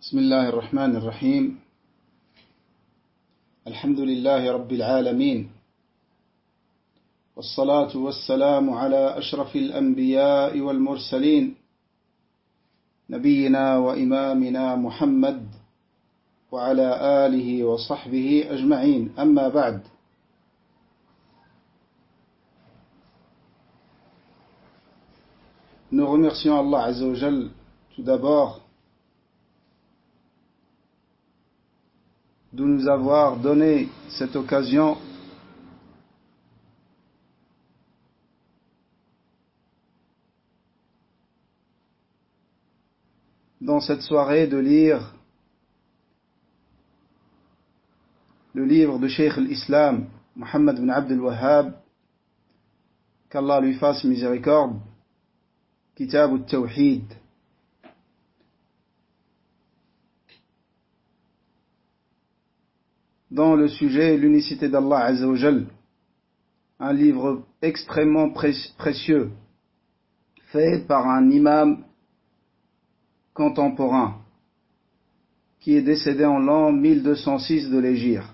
بسم الله الرحمن الرحيم. الحمد لله رب العالمين، والصلاة والسلام على أشرف الأنبياء والمرسلين، نبينا وإمامنا محمد وعلى آله وصحبه أجمعين. أما بعد، nous remercions Allah Azza wa Jal tout d'abord de nous avoir donné cette occasion dans cette soirée de lire le livre de Cheikh al-Islam Muhammad ibn Abd al-Wahhab, qu'Allah lui fasse miséricorde, Kitab al-Tawhid. Dans le sujet l'unicité d'Allah Azza wa Jal, un livre extrêmement précieux, fait par un imam contemporain, qui est décédé en l'an 1206 de l'Hégire.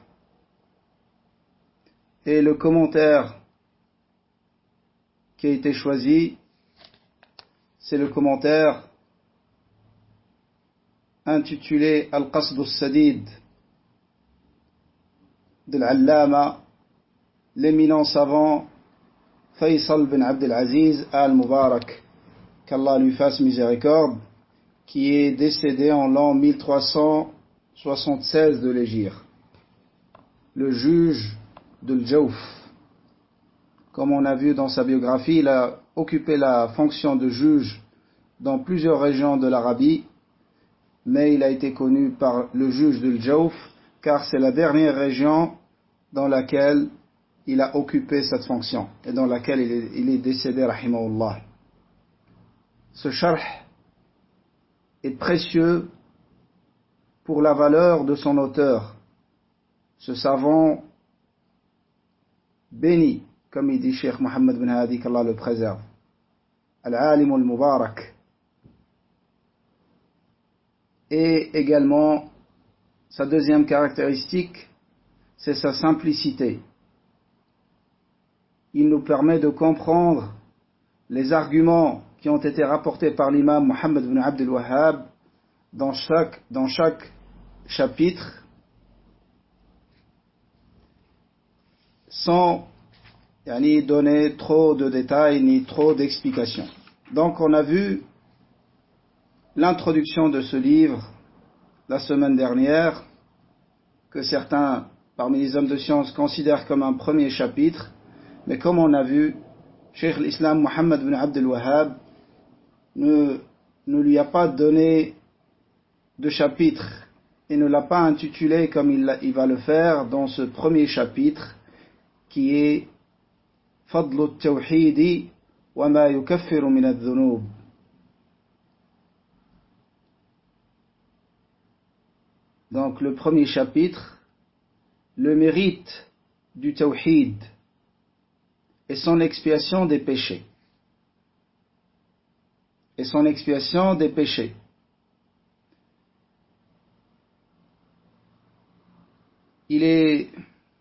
Et le commentaire qui a été choisi, c'est le commentaire intitulé Al-Qasd al-Sadid de l'Allama, l'éminent savant Faisal bin Abdel Aziz al-Mubarak, qu'Allah lui fasse miséricorde, qui est décédé en l'an 1376 de l'Hégire. Le juge de l'Jawf. Comme on a vu dans sa biographie, il a occupé la fonction de juge dans plusieurs régions de l'Arabie, mais il a été connu par le juge de l'Jawf, car c'est la dernière région dans laquelle il a occupé cette fonction et dans laquelle il est décédé, rahimahullah. Ce sharh est précieux pour la valeur de son auteur, ce savant béni, comme il dit Cheikh Mohammed bin Hadi, qu'Allah le préserve, Al-Alim al-Mubarak. Et également, sa deuxième caractéristique, c'est sa simplicité. Il nous permet de comprendre les arguments qui ont été rapportés par l'imam Muhammad ibn Abd al-Wahhab dans chaque chapitre, sans donner trop de détails ni trop d'explications. Donc on a vu l'introduction de ce livre la semaine dernière, que certains parmi les hommes de science considèrent comme un premier chapitre, mais comme on a vu, Cheikh al-Islam Muhammad ibn Abd al-Wahhab ne lui a pas donné de chapitre et ne l'a pas intitulé comme il va le faire dans ce premier chapitre, qui est Fadlu al-Tawhidi wa ma yukaffiru min al-dhunub. Donc le premier chapitre, le mérite du Tawhid et son expiation des péchés. Et son expiation des péchés. Il est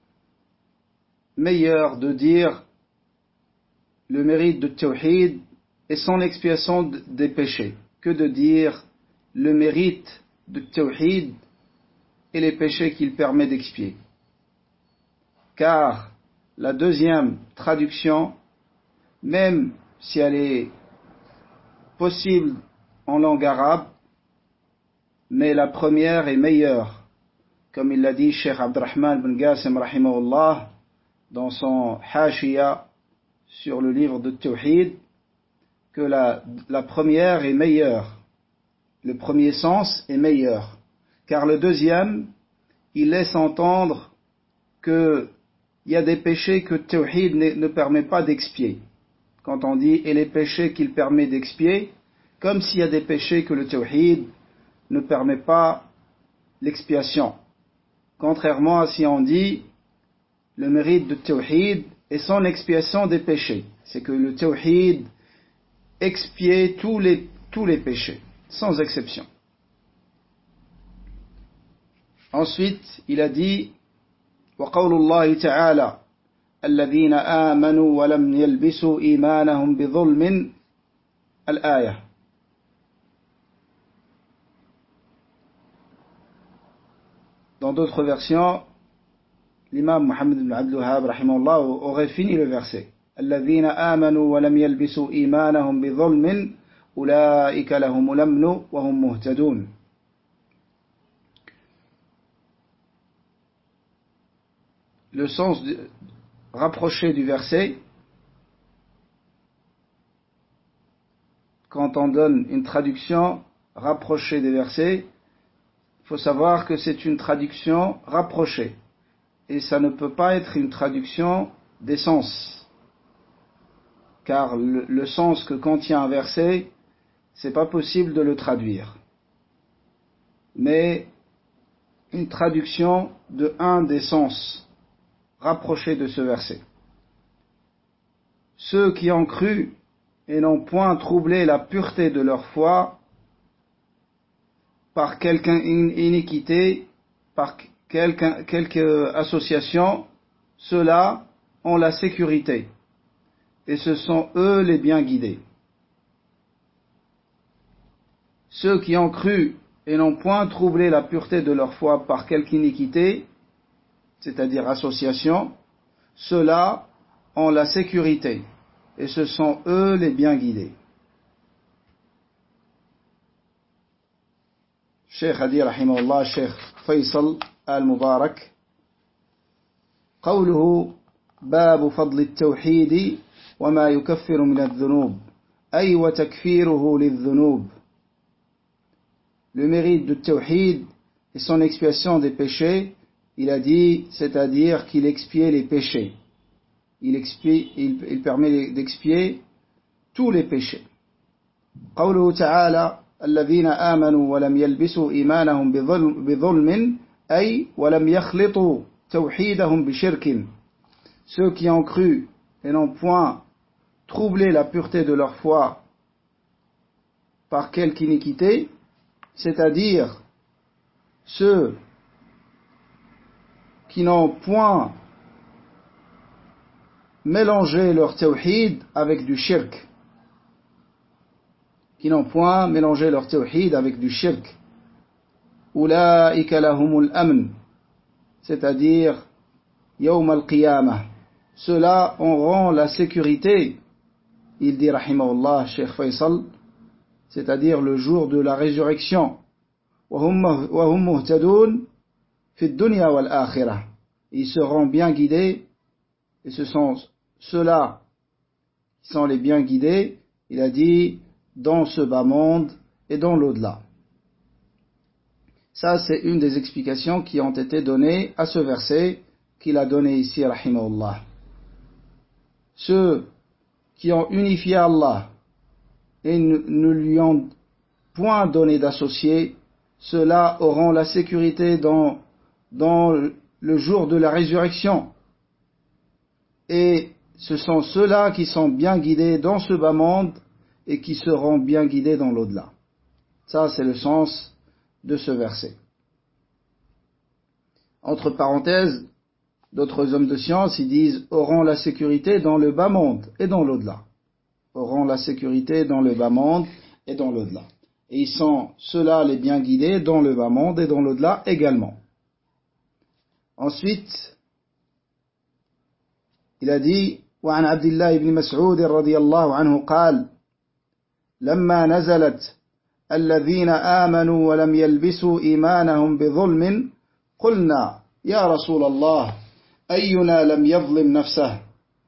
meilleur de dire le mérite du Tawhid et son expiation des péchés que de dire le mérite du Tawhid et les péchés qu'il permet d'expier. Car la deuxième traduction, même si elle est possible en langue arabe, mais la première est meilleure, comme il l'a dit Cheikh Abdurrahman bin Qasim rahimahullah dans son Hashiya sur le livre de Tawhid, que la première est meilleure, le premier sens est meilleur, car le deuxième, il laisse entendre que il y a des péchés que Tawhid ne permet pas d'expier. Quand on dit « et les péchés qu'il permet d'expier », comme s'il y a des péchés que le Tawhid ne permet pas l'expiation. Contrairement à si on dit le mérite de Tawhid et son expiation des péchés. C'est que le Tawhid expiait tous les péchés, sans exception. Ensuite, il a dit وقول الله تعالى الذين آمنوا ولم يلبسوا إيمانهم بظلم الآية. Dans d'autres versions, l'imam Muhammad ibn Abdul Wahhab rahimahullah aurait fini le verset. الذين آمنوا ولم يلبسوا إيمانهم بظلم أولئك لهم الأمن وهم مهتدون. Le sens rapproché du verset, quand on donne une traduction rapprochée des versets, il faut savoir que c'est une traduction rapprochée. Et ça ne peut pas être une traduction des sens. Car le sens que contient un verset, c'est pas possible de le traduire. Mais une traduction de un des sens rapprochés de ce verset. Ceux qui ont cru et n'ont point troublé la pureté de leur foi par quelque iniquité, par quelque association, ceux-là ont la sécurité, et ce sont eux les bien guidés. Ceux qui ont cru et n'ont point troublé la pureté de leur foi par quelque iniquité, c'est-à-dire association, ceux-là ont la sécurité, et ce sont eux les bien guidés. Cheikh a dit rahimahullah, Cheikh Faisal al-Mubarak, قوله باب فضل التوحيد وما يكفر من الذنوب أي وتكفيره للذنوب. Le mérite du tawhid et son expiation des péchés, il a dit, c'est-à-dire qu'il expiait les péchés. Il permet d'expier tous les péchés. قوله تعالى الذين آمنوا ولم يلبسوا إيمانهم بظلم أي ولم يخلطوا توحيدهم بشرك. Ceux qui ont cru et n'ont point troublé la pureté de leur foi par quelque iniquité, c'est-à-dire ceux qui n'ont point mélangé leur tawhid avec du shirk. Qui n'ont point mélangé leur tawhid avec du shirk. Ulaika lahumul amn, c'est-à-dire yawm al-qiyamah. Ceux-là auront la sécurité, il dit rahimahullah, Cheikh Faisal, c'est-à-dire le jour de la résurrection. وهم مهتدون في الدنيا والآخرة. Ils seront bien guidés, et ce sont ceux-là qui sont les bien guidés, il a dit, dans ce bas monde et dans l'au-delà. Ça, c'est une des explications qui ont été données à ce verset qu'il a donné ici, rahimahullah. Ceux qui ont unifié Allah et ne lui ont point donné d'associé, ceux-là auront la sécurité dans le jour de la résurrection. Et ce sont ceux-là qui sont bien guidés dans ce bas monde et qui seront bien guidés dans l'au-delà. Ça, c'est le sens de ce verset. Entre parenthèses, d'autres hommes de science, ils disent, auront la sécurité dans le bas monde et dans l'au-delà. Auront la sécurité dans le bas monde et dans l'au-delà. Et ils sont ceux-là les bien guidés dans le bas monde et dans l'au-delà également. Ensuite, il a dit, وعن عبد الله بن مسعود رضي الله عنه قال لما نزلت الذين آمنوا ولم يلبسوا إيمانهم بظلم قلنا يا رسول الله أينا لم يظلم نفسه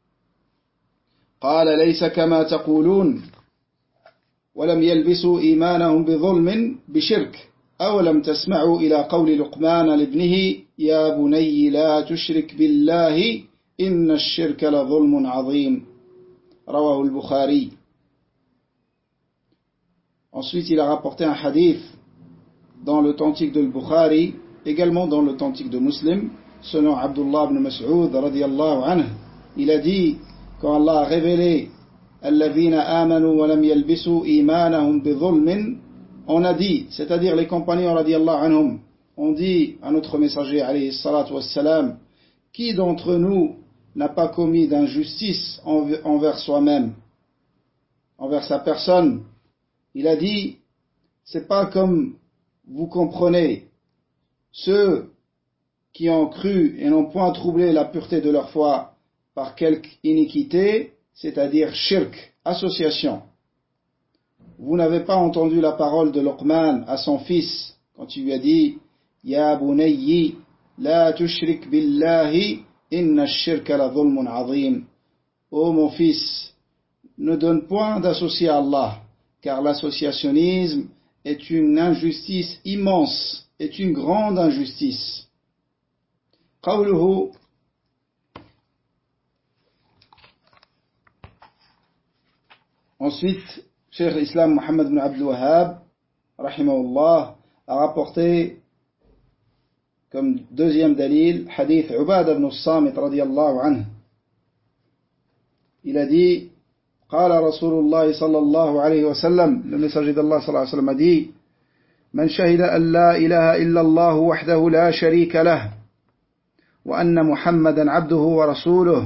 قال ليس كما تقولون ولم يلبسوا إيمانهم بظلم بشرك أولم تسمعوا إلى قول لقمان لابنه يا بني لا تشرك بالله إن الشرك لظلم عظيم رواه البخاري. Ensuite, il a rapporté un hadith dans l'authentique de Bukhari, également dans l'authentique de Muslim, selon Abdullah ibn Mas'ud radiyallahu anhu. Il a dit, quand Allah a révélé Alladhina amanu wa lam yalbisu imanahum bi dhulmin, on a dit, c'est-à-dire les compagnons radiyallahu anhum, on dit à notre messager, alayhi salatu wassalam, qui d'entre nous n'a pas commis d'injustice envers soi-même, envers sa personne? Il a dit, c'est pas comme vous comprenez, ceux qui ont cru et n'ont point troublé la pureté de leur foi par quelque iniquité, c'est-à-dire shirk, association. Vous n'avez pas entendu la parole de Luqman à son fils quand il lui a dit Ya bunayyi la tushrik billahi inna ash-shirka la dhulmun azim. Ô mon fils, ne donne point d'associé à Allah, car l'associationnisme est une injustice immense, est une grande injustice. قوله Ensuite, Cheikh Islam Muhammad ibn Abdul Wahhab, rahimahullah, a rapporté comme deuxième dalil, hadith Ubada ibn Samit radiyallahu anhu. Il a dit, قال رسول الله صلى الله عليه وسلم, le messager d'Allah صلى الله عليه وسلم a dit, من شهد أن لا إله إلا الله وحده لا شريك له وأن محمدا عبده ورسوله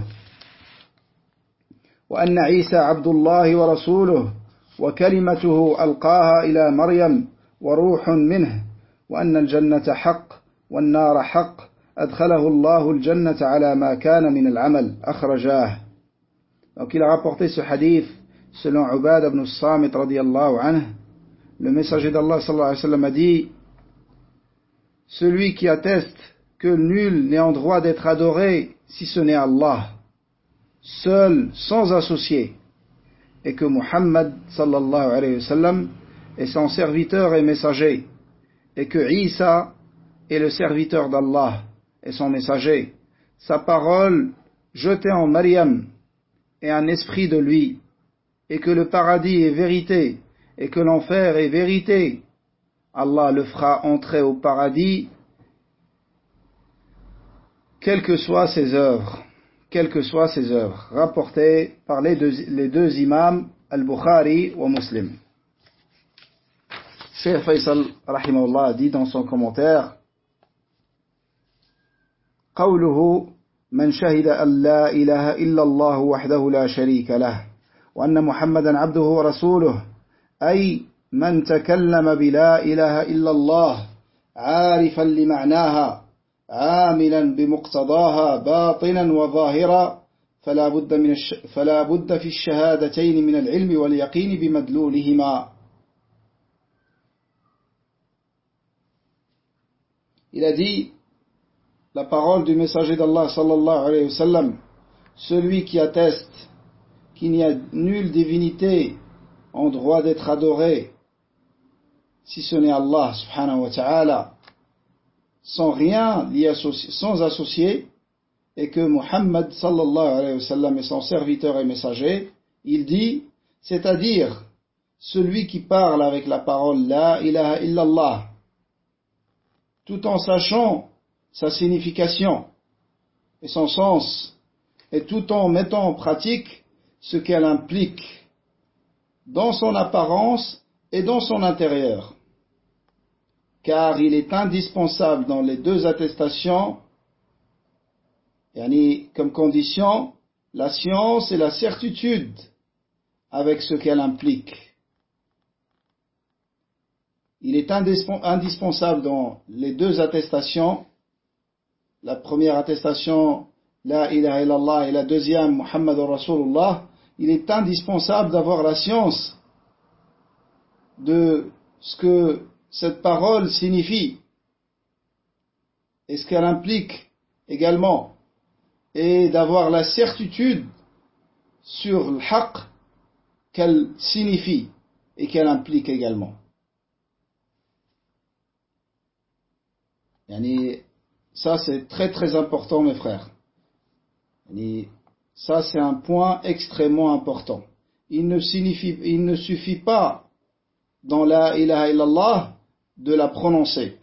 وأن عيسى عبد الله ورسوله وكلمته ألقاها إلى مريم وروح منه وأن الجنة حق والنار حق أدخله الله الجنة على ما كان من العمل أخرجاه. Donc il a rapporté ce hadith selon Ubad ibn Samit radiyallahu anhu. Le messager d'Allah sallallahu alayhi wa sallam a dit, celui qui atteste que nul n'est en droit d'être adoré si ce n'est Allah, seul, sans associé, et que Muhammad sallallahu alayhi wa sallam est son serviteur et messager, et que Isa est le serviteur d'Allah et son messager, sa parole jetée en Maryam est un esprit de lui, et que le paradis est vérité, et que l'enfer est vérité. Allah le fera entrer au paradis, quelles que soient ses œuvres, rapportées par les deux imams Al-Bukhari ou Muslim. Cheikh Faisal rahimahullah a dit dans son commentaire, قوله من شهد أن لا إله إلا الله وحده لا شريك له وأن محمدا عبده ورسوله أي من تكلم بلا إله إلا الله عارفا لمعناها عاملا بمقتضاها باطنا وظاهرا فلا بد في الشهادتين من العلم واليقين بمدلولهما. Il a dit, la parole du messager d'Allah sallallahu alayhi wa sallam, celui qui atteste qu'il n'y a nulle divinité en droit d'être adoré si ce n'est Allah subhanahu wa ta'ala, sans rien y associer, sans associer, et que Muhammad sallallahu alayhi wa sallam est son serviteur et messager, il dit, c'est-à-dire celui qui parle avec la parole la ilaha illallah, tout en sachant sa signification et son sens, et tout en mettant en pratique ce qu'elle implique dans son apparence et dans son intérieur. Car il est indispensable dans les deux attestations, comme condition, la science et la certitude avec ce qu'elle implique. Il est indispensable dans les deux attestations, la première attestation, La ilaha illallah, et la deuxième, Muhammadur Rasulullah, il est indispensable d'avoir la science de ce que cette parole signifie et ce qu'elle implique également, et d'avoir la certitude sur le haqq qu'elle signifie et qu'elle implique également. Ça c'est très très important mes frères. Ça c'est un point extrêmement important. Il ne suffit pas dans la ilaha illallah de la prononcer.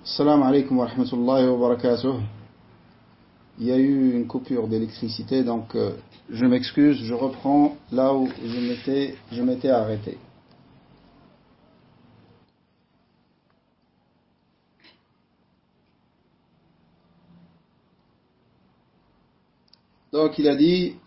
Salam alaikum wa rahmatullahi wa barakatuh. Il y a eu une coupure d'électricité, donc je m'excuse, je reprends là où je m'étais arrêté. Donc il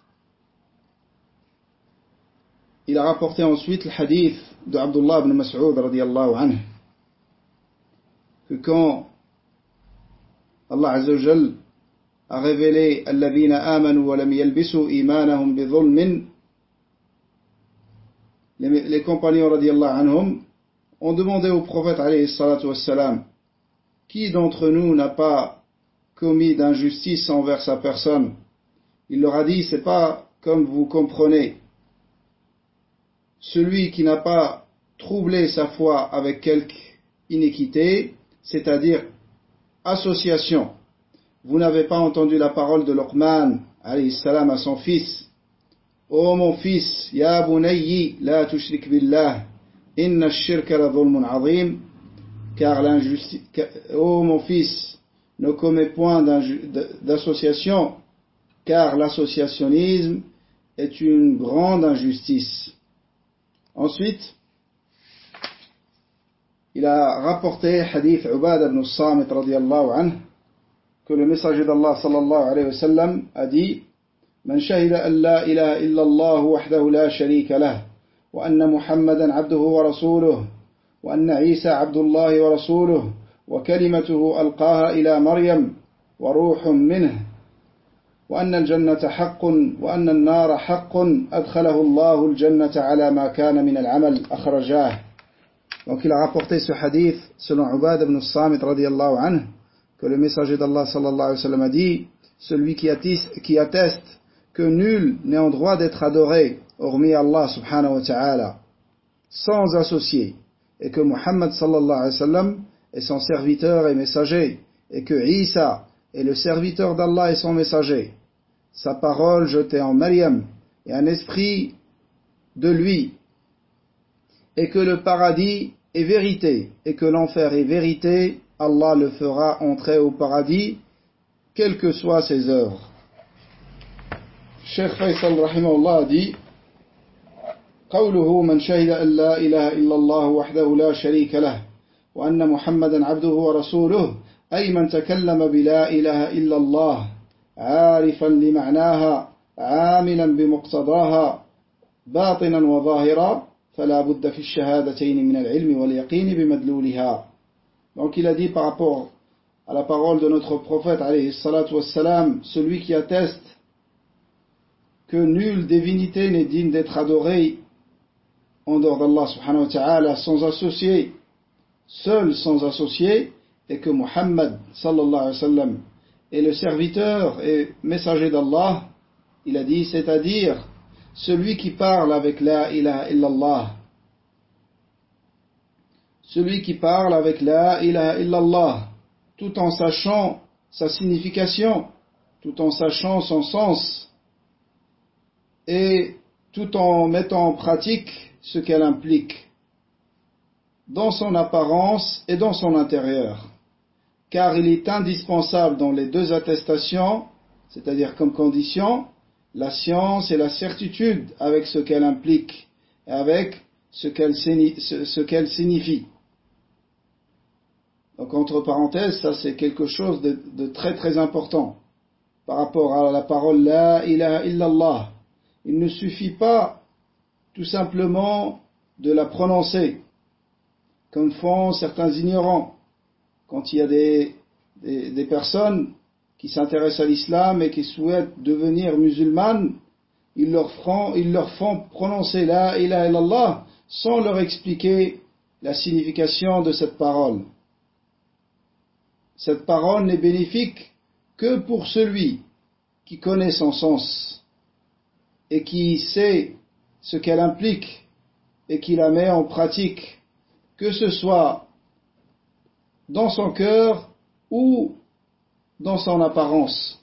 a rapporté ensuite le hadith de Abdullah ibn Mas'ud radiyallahu anhu, que quand Allah Azza wa Jal a révélé alladhina amanu wa lam yalbisu imanahum bi dhulmin, les compagnons radiyallahu anhum ont demandé au prophète alayhi salatu wassalam, qui d'entre nous n'a pas commis d'injustice envers sa personne? Il leur a dit, c'est pas comme vous comprenez. Celui qui n'a pas troublé sa foi avec quelque iniquité, c'est-à-dire association. Vous n'avez pas entendu la parole de Luqman alayhi salam à son fils: ô mon fils, ya bunayyi la tushrik billah, inna ash-shirka la dhulmun azim, car l'injustice, ô mon fils, ne commets point d'association, car l'associationnisme est une grande injustice. Ensuite, il a rapporté hadith Ubada ibn Samit radiyallahu anhu, que le messager d'Allah sallallahu alayhi wa sallam a dit: Man shahida an la ilaha illa Allah wahdahu la sharika lah, wa anna Muhammadan abduhu wa rasuluh, wa anna Isa abdullahi wa rasuluh, wa kalimatuhu alqaha ila Maryam, wa ruhum minhu, وأن الجنة حق وأن النار حق أدخله الله الجنة على ما كان من العمل أخرجاه. Donc il a rapporté ce hadith selon Ubad ibn Samit radiyallahu anhu, que le messager d'Allah sallallahu alayhi wa sallam a dit: celui qui atteste que nul n'est en droit d'être adoré hormis Allah subhanahu wa ta'ala sans associé, et que Muhammad sallallahu alayhi wa sallam est son serviteur et messager, et que Isa est le serviteur d'Allah et son messager, sa parole jetée en Maryam et un esprit de lui, et que le paradis est vérité et que l'enfer est vérité, Allah le fera entrer au paradis quelles que soient ses œuvres. Cheikh Faisal rahimahullah a dit: قوله من شهد أن لا إله إلا الله وحده لا شريك له وأن محمدا عبده ورسوله، أي من تكلم بلا إله إلا الله عارفا لمعناها عاملا بمقتضاها باطنا وظاهرا فلا بد في الشهادتين من العلم واليقين بمدلولها. Donc il a dit par rapport à la parole de notre prophète alayhi salatu wassalam, celui qui atteste que nulle divinité n'est digne d'être adorée en dehors d'Allah subhanahu wa ta'ala sans associé, seul sans associé, et que Muhammad sallallahu alayhi wa sallam est le serviteur et messager d'Allah, il a dit, c'est-à-dire celui qui parle avec la ilaha illallah, celui qui parle avec la ilaha illallah, tout en sachant sa signification, tout en sachant son sens, et tout en mettant en pratique ce qu'elle implique, dans son apparence et dans son intérieur. Car il est indispensable dans les deux attestations, c'est-à-dire comme condition, la science et la certitude avec ce qu'elle implique et avec ce qu'elle signifie. Donc entre parenthèses, ça c'est quelque chose de très très important par rapport à la parole La ilaha illallah. Il ne suffit pas tout simplement de la prononcer, comme font certains ignorants. Quand il y a des personnes qui s'intéressent à l'islam et qui souhaitent devenir musulmanes, ils leur font prononcer la ilaha illallah sans leur expliquer la signification de cette parole. Cette parole n'est bénéfique que pour celui qui connaît son sens et qui sait ce qu'elle implique et qui la met en pratique, que ce soit dans son cœur ou dans son apparence.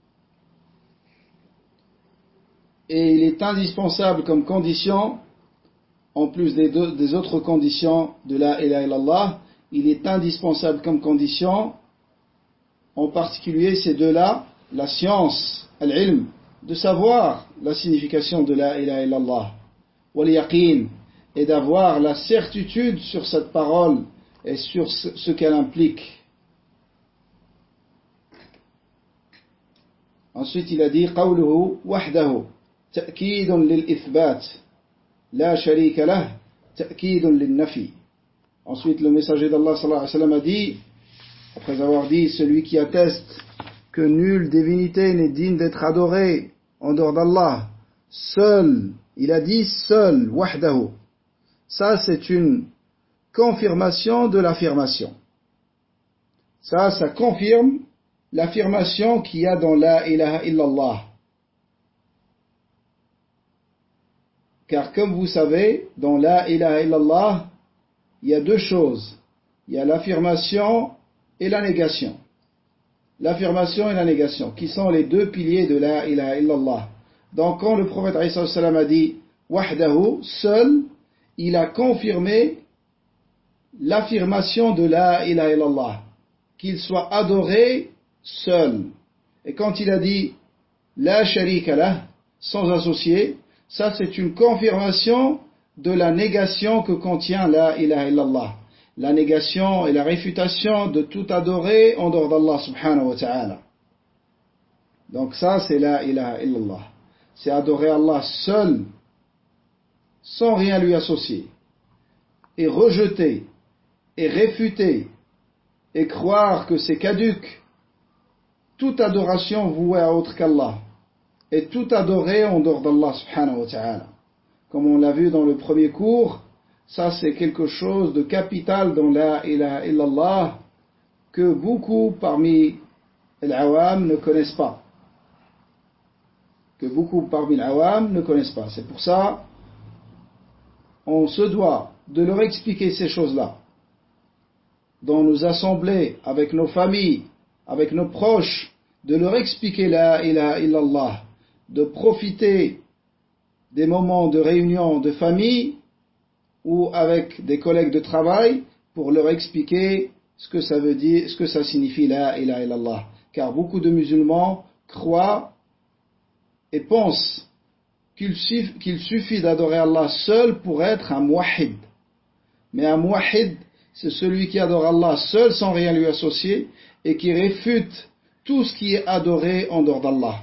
Et il est indispensable comme condition, en plus des autres conditions de la ilaha illallah, il est indispensable comme condition, en particulier ces deux-là, la science, al-ilm, de savoir la signification de la ilaha illallah, wal yaqin, et d'avoir la certitude sur cette parole et sur ce qu'elle implique. Ensuite, il a dit قوله وحده تأكيد للإثبات لا شريك له تأكيد للنفي. Ensuite, le messager d'Allah sallallahu alayhi wa sallam a dit, après avoir dit celui qui atteste que nulle divinité n'est digne d'être adorée en dehors d'Allah, seul, il a dit seul, wahdahu. Ça, c'est une confirmation de l'affirmation. Ça confirme l'affirmation qu'il y a dans la ilaha illallah. Car comme vous savez, dans la ilaha illallah, il y a deux choses. Il y a l'affirmation et la négation. L'affirmation et la négation, qui sont les deux piliers de la ilaha illallah. Donc quand le prophète a dit wahdahu, seul, il a confirmé l'affirmation de la ilaha illallah, qu'il soit adoré seul. Et quand il a dit la sharika lah, sans associé, ça c'est une confirmation de la négation que contient la ilaha illallah. La négation et la réfutation de tout adoré en dehors d'Allah subhanahu wa ta'ala. Donc ça c'est la ilaha illallah. C'est adorer Allah seul, sans rien lui associer. Et rejeter, et réfuter, et croire que c'est caduc toute adoration vouée à autre qu'Allah, et tout adorer en dehors d'Allah subhanahu wa ta'ala. Comme on l'a vu dans le premier cours, ça c'est quelque chose de capital dans la ilaha illallah que beaucoup parmi les awam ne connaissent pas. Que beaucoup parmi les awam ne connaissent pas. C'est pour ça on se doit de leur expliquer ces choses-là. Dans nos assemblées, avec nos familles, avec nos proches, de leur expliquer la ilaha illallah, de profiter des moments de réunion de famille ou avec des collègues de travail pour leur expliquer ce que ça veut dire, ce que ça signifie la ilaha illallah. Car beaucoup de musulmans croient et pensent qu'il suffit d'adorer Allah seul pour être un muwahhid. Mais un muwahhid, c'est celui qui adore Allah seul sans rien lui associer et qui réfute tout ce qui est adoré en dehors d'Allah.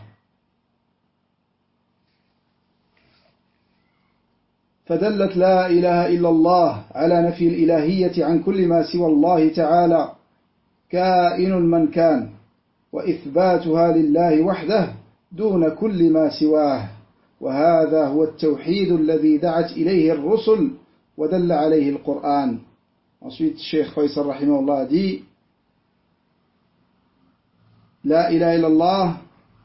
فدلت لا إله إلا الله على نفي الإلهية عن كل ما سوى الله تعالى كائن من كان وإثباتها لله وحده دون كل ما سواه وهذا هو التوحيد الذي دعت إليه الرسل ودل عليه القرآن. Ensuite, Cheikh Faisal rahimahullah a dit La ilaha illallah,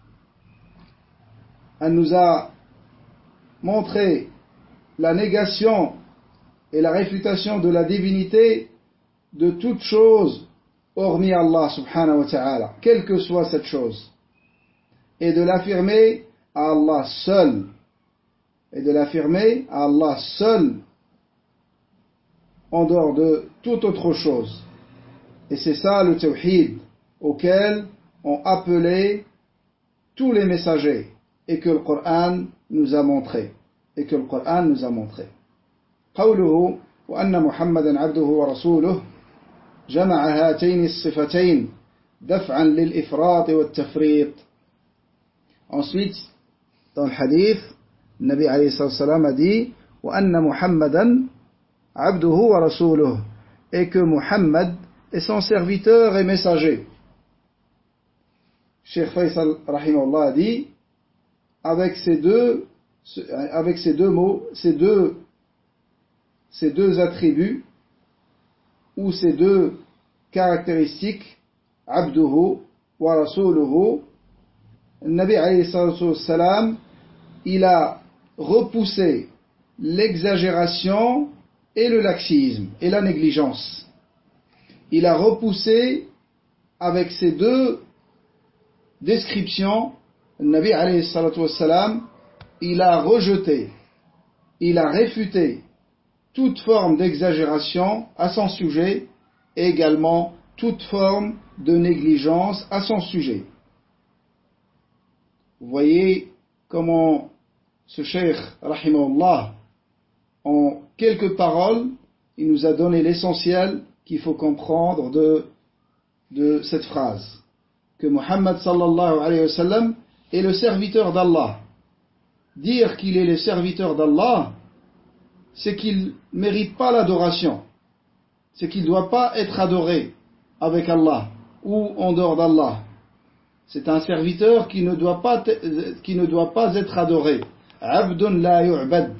elle nous a montré la négation et la réfutation de la divinité de toute chose hormis Allah subhanahu wa ta'ala, quelle que soit cette chose, et de l'affirmer à Allah seul, en dehors de toute autre chose. Et c'est ça le tawhid auquel ont appelé tous les messagers et que le Coran nous a montré. قوله وأن محمدا عبده ورسوله جمع هاتين الصفتين دفعا للإفراط والتفريط. Ensuite, dans le hadith, le Nabi alayhi salam a dit وأن محمدا عبده ورسوله, et que Muhammad est son serviteur et messager. Cheikh Faisal rahimahullah a dit avec ces deux mots, ces deux attributs ou ces deux caractéristiques, abduhu wa rasuluhu, le Nabi alayhi salam, il a repoussé l'exagération et le laxisme et la négligence. Il a repoussé avec ces deux descriptions, le Nabi alayhi salam, il a rejeté, il a réfuté toute forme d'exagération à son sujet et également toute forme de négligence à son sujet. Vous voyez comment ce cheikh, rahimahullah, en quelques paroles, il nous a donné l'essentiel qu'il faut comprendre de cette phrase. Que Muhammad sallallahu alayhi wa sallam est le serviteur d'Allah. Dire qu'il est le serviteur d'Allah, c'est qu'il ne mérite pas l'adoration. C'est qu'il ne doit pas être adoré avec Allah ou en dehors d'Allah. C'est un serviteur qui ne doit pas être adoré. Abdun la yu'bad.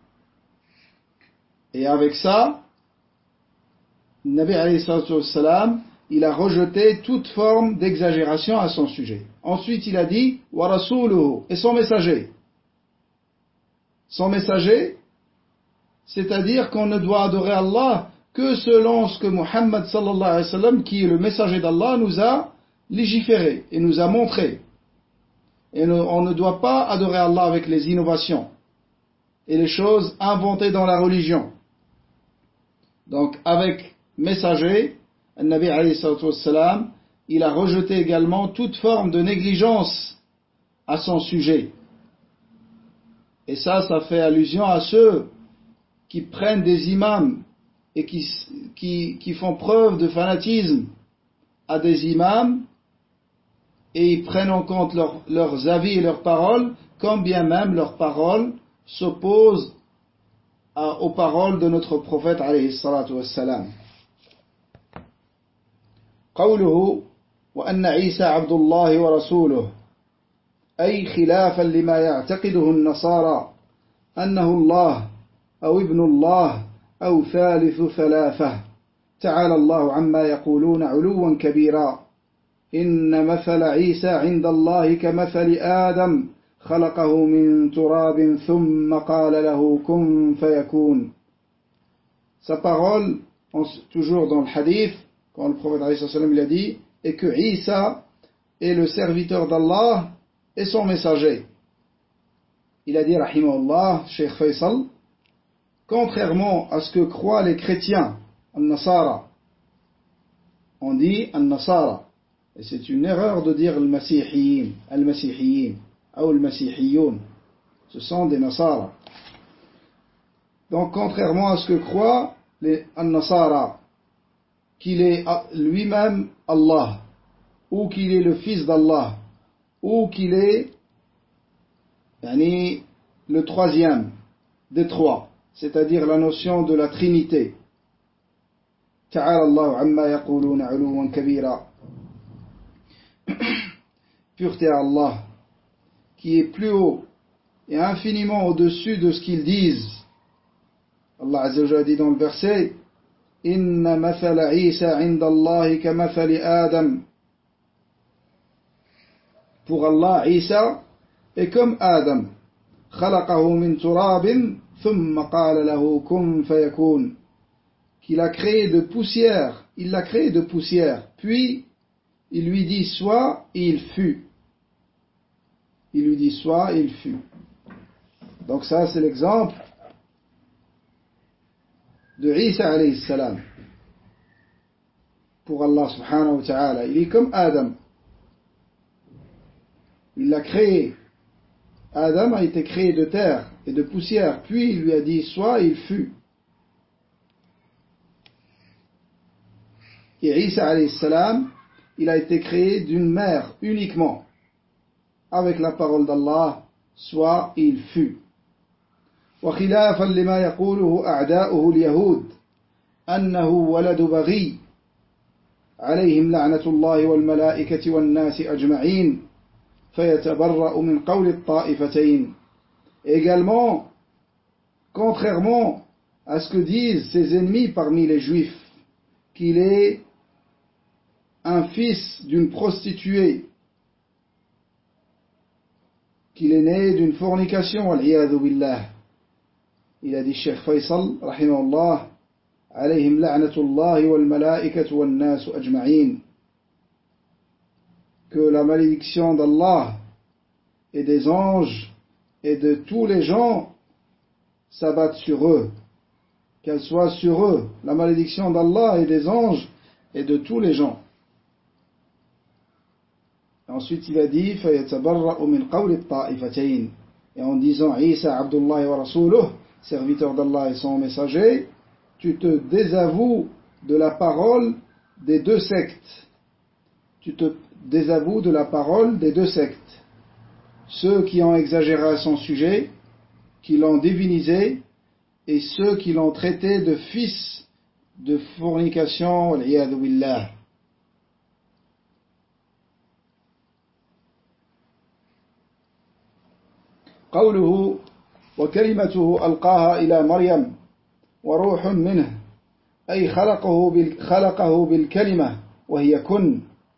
Et avec ça, le Nabi alayhi salatu wassalam, il a rejeté toute forme d'exagération à son sujet. Ensuite, il a dit wa rasuluhu, et son messager. Son messager, c'est-à-dire qu'on ne doit adorer Allah que selon ce que Muhammad sallallahu alayhi wa sallam, qui est le messager d'Allah, nous a légiféré et nous a montré. Et on ne doit pas adorer Allah avec les innovations et les choses inventées dans la religion. Donc, avec messager, le Nabi alayhi salatu wassalam, il a rejeté également toute forme de négligence à son sujet. Et ça fait allusion à ceux qui prennent des imams et qui font preuve de fanatisme à des imams et ils prennent en compte leurs avis et leurs paroles, quand bien même leurs paroles s'opposent aux paroles de notre prophète alayhi salatu wassalam. قوله وأن عيسى عبد الله ورسوله أي خلافا لما يعتقده النصارى أنه الله أو ابن الله أو ثالث ثلاثة تعالى الله عما يقولون علوا كبيرا إن مثل عيسى عند الله كمثل آدم خلقه من تراب ثم قال له كن فيكون. Sa parole, toujours dans le hadith, quand le prophète alayhi salam il a dit, et que Isa est le serviteur d'Allah et son messager. Il a dit, rahimahullah, Cheikh Faisal, contrairement à ce que croient les chrétiens, al-Nasara, on dit al-Nasara, et c'est une erreur de dire al-Masihiyin, ou al-Masihiyoun, ce sont des Nasara. Donc, contrairement à ce que croient les al-Nasara, qu'il est lui-même Allah, ou qu'il est le fils d'Allah, ou qu'il est le troisième des trois, c'est-à-dire la notion de la Trinité. Ta'ala Allahu amma yaquluna 'uluwan kabira. Pureté à Allah, qui est plus haut et infiniment au-dessus de ce qu'ils disent. Allah Azza wa Jalla dit dans le verset, Inna mathala Isa 'inda Allahi ka mathali Adam. Pour Allah, Isa est comme Adam. Khalaqahu min turabin thumma qala lahu kun fayakun. Qu'il a créé de poussière, il l'a créé de poussière, puis il lui dit sois et il fut. Il lui dit sois et il fut. Donc ça c'est l'exemple de Isa alayhi salam. Pour Allah subhanahu wa ta'ala, il est comme Adam. Il l'a créé. Adam a été créé de terre et de poussière, puis il lui a dit sois et il fut. Et Isa alayhi salam, il a été créé d'une mère uniquement, avec la parole d'Allah, soit il fut. وخلافا لما يقوله أعداؤه اليهود أنه ولد بغي عليهم لعنة الله والملائكة والناس أجمعين فيتبرأ من قول الطائفتين. Également, contrairement à ce que disent ses ennemis parmi les juifs, qu'il est un fils d'une prostituée, qu'il est né d'une fornication, wal-iyadhu billah. Il a dit Cheikh Faisal, rahimahullah, alayhim la'natullahi wal malaikatu wan nasu ajma'in, que la malédiction d'Allah et des anges et de tous les gens s'abattent sur eux, qu'elle soit sur eux, la malédiction d'Allah et des anges et de tous les gens. Ensuite, il a dit فَيَتَبَرَّأُ مِنْ قَوْلِ الطَّائِفَتَيْنِ. Et en disant Isa Abdullah wa Rasuluh, serviteur d'Allah et son messager, tu te désavoues de la parole des deux sectes. Tu te désavoues de la parole des deux sectes. Ceux qui ont exagéré à son sujet, qui l'ont divinisé, et ceux qui l'ont traité de fils de fornication, wal-'iyadhu billah. قوله وكلمته ألقاها إلى مريم وروح منه أي خلقه بالكلمة وهي كن.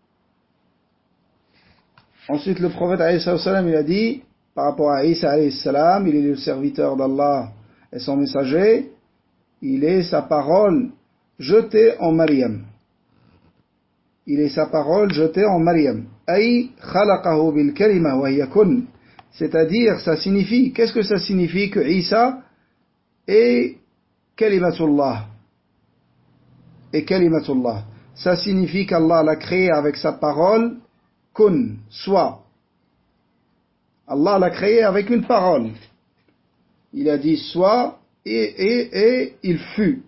Ensuite le prophète alayhi salam il a dit par rapport à Isa alayhi salam, il est le serviteur d'Allah et son messager, il est sa parole jetée en Maryam. Il est sa parole jetée en Maryam. أي خلقه بالكلمة وهي كن. C'est-à-dire, ça signifie, qu'est-ce que ça signifie que Isa est Kalimatullah? Et Kalimatullah. Ça signifie qu'Allah l'a créé avec sa parole, kun, soit. Allah l'a créé avec une parole. Il a dit soit et il fut.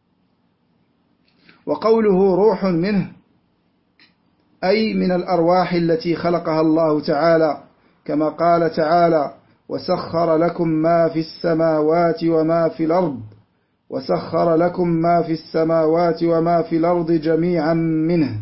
وقوله روح منه أي من الأرواح التي خلقها الله تعالى كما قال تعالى وسخر لكم ما في السماوات وما في الأرض وسخر لكم ما في السماوات وما في الأرض جميعا منه.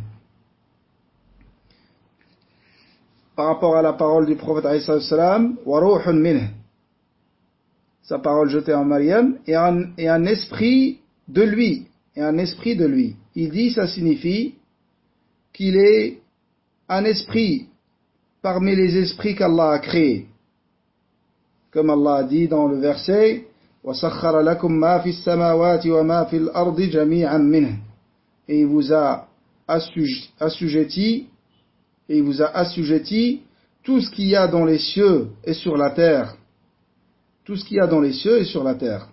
Par rapport à la parole du prophète alayhi salam, وروح منه, sa parole jetée en Maryam, et un esprit de lui, et un esprit de lui. Il dit, ça signifie qu'il est un esprit parmi les esprits qu'Allah a créés. Comme Allah a dit dans le verset وَسَخَّرَ لَكُمْ مَا فِي السَّمَاوَاتِ وَمَا فِي الْأَرْضِ جَمِيعًا مِنْهُ. Et il vous a assujetti tout ce qu'il y a dans les cieux et sur la terre. Tout ce qu'il y a dans les cieux et sur la terre.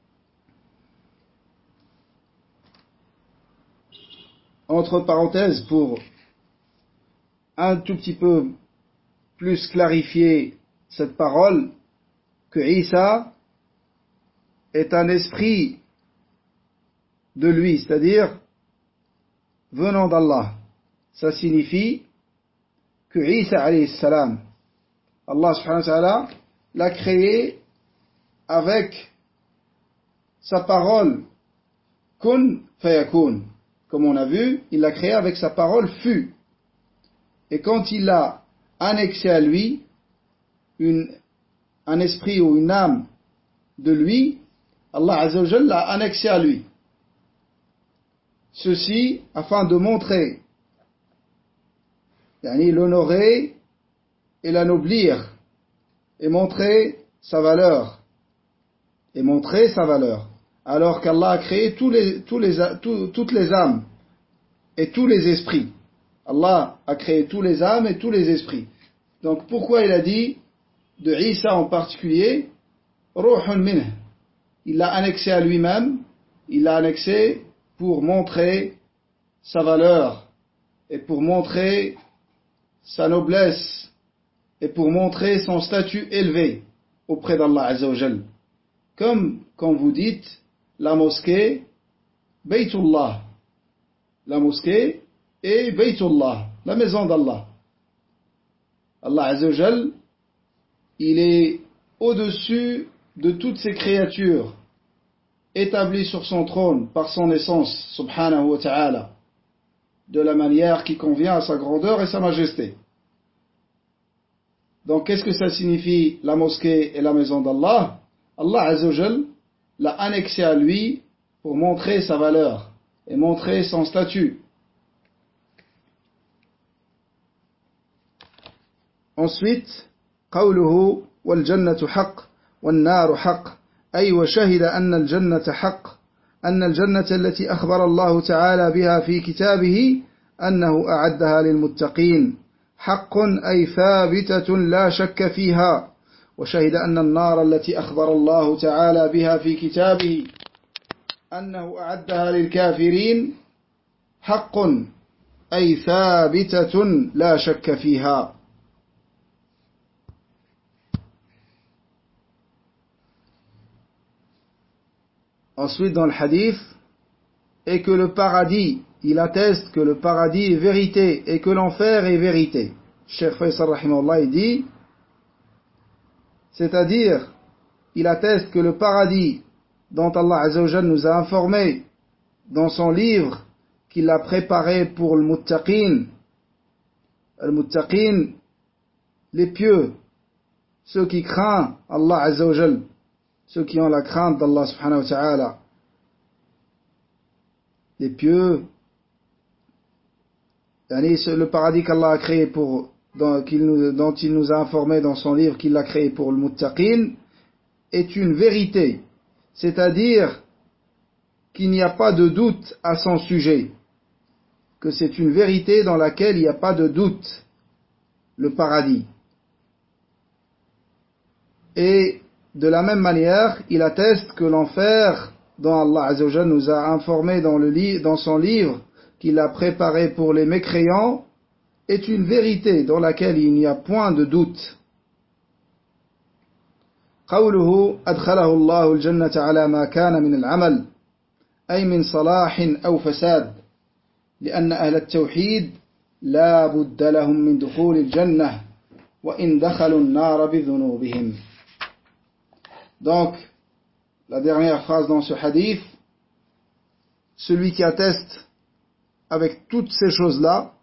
Entre parenthèses, pour un tout petit peu plus clarifier cette parole, que Isa est un esprit de lui, c'est-à-dire venant d'Allah. Ça signifie que Isa alayhi salam, Allah subhanahu wa ta'ala l'a créé avec sa parole kun fayakun. Comme on a vu, il l'a créé avec sa parole fut. Et quand il a annexé à lui un esprit ou une âme de lui, Allah Azza wa Jalla l'a annexé à lui. Ceci afin de montrer, l'honorer et l'anoblir, et montrer sa valeur. Alors qu'Allah a créé toutes les âmes et tous les esprits. Allah a créé tous les âmes et tous les esprits. Donc pourquoi il a dit de Isa en particulier Ruhun minh? Il l'a annexé à lui-même, il l'a annexé pour montrer sa valeur et pour montrer sa noblesse et pour montrer son statut élevé auprès d'Allah Azza wa Jal. Comme quand vous dites la mosquée Baytullah, la mosquée est Baytullah, la maison d'Allah. Allah Azza wa Jal, il est au-dessus de toutes ces créatures, établi sur son trône par son essence, subhanahu wa ta'ala, de la manière qui convient à sa grandeur et sa majesté. Donc qu'est-ce que ça signifie la mosquée et la maison d'Allah? Allah Azza wa Jal l'a annexé à lui pour montrer sa valeur et montrer son statut. Ensuite, قوله والجنة حق والنار حق أي وشهد أن الجنة حق أن الجنة التي أخبر الله تعالى بها في كتابه أنه أعدها للمتقين حق أي ثابتة لا شك فيها وشهد أن النار التي أخبر الله تعالى بها في كتابه أنه أعدها للكافرين حق أي ثابتة لا شك فيها. Ensuite dans le hadith, et que le paradis, il atteste que le paradis est vérité et que l'enfer est vérité. Cheikh Faisal rahimahullah, il dit, c'est-à-dire, il atteste que le paradis dont Allah Azza wa Jalla nous a informé dans son livre qu'il a préparé pour le muttaqin, les pieux, ceux qui craignent Allah Azza wa Jalla, ceux qui ont la crainte d'Allah subhanahu wa ta'ala, les pieux, le paradis qu'Allah a créé dont il nous a informé dans son livre qu'il l'a créé pour le muttaqin, est une vérité, c'est-à-dire qu'il n'y a pas de doute à son sujet, que c'est une vérité dans laquelle il n'y a pas de doute, le paradis. Et de la même manière, il atteste que l'enfer, dont Allah Azza wa Jalla nous a informé dans son livre qu'il a préparé pour les mécréants, est une vérité dans laquelle il n'y a point de doute. قوله أدخله الله الجنة على ما كان من العمل أي من صلاح أو فساد لأن أهل التوحيد لا بد لهم من دخول الجنة وإن دخلوا النار بذنوبهم. Donc, la dernière phrase dans ce hadith, celui qui atteste avec toutes ces choses-là,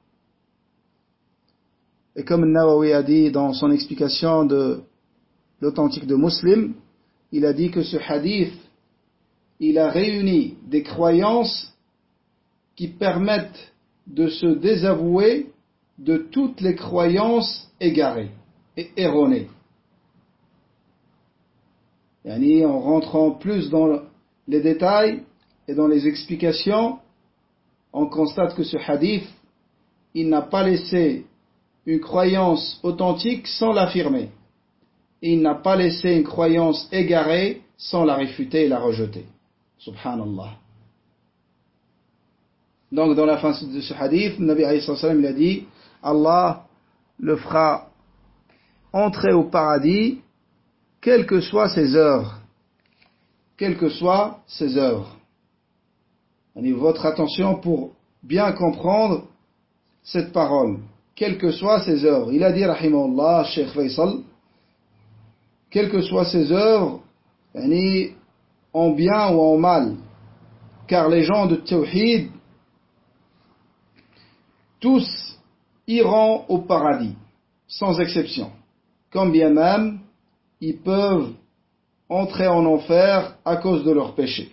et comme Nawawi a dit dans son explication de l'authentique de Muslim, il a dit que ce hadith, il a réuni des croyances qui permettent de se désavouer de toutes les croyances égarées et erronées. Yani, en rentrant plus dans les détails et dans les explications, on constate que ce hadith, il n'a pas laissé une croyance authentique sans l'affirmer. Il n'a pas laissé une croyance égarée sans la réfuter et la rejeter. Subhanallah. Donc dans la fin de ce hadith, le Nabi alayhi sallam, il a dit, Allah le fera entrer au paradis quelles que soient ses œuvres. Quelles que soient ses œuvres. Votre attention pour bien comprendre cette parole. Quelles que soient ses œuvres. Il a dit, rahimahullah, Cheikh Faisal, quelles que soient ses œuvres, en bien ou en mal. Car les gens de Tawhid, tous iront au paradis, sans exception. Quand bien même, ils peuvent entrer en enfer à cause de leurs péchés.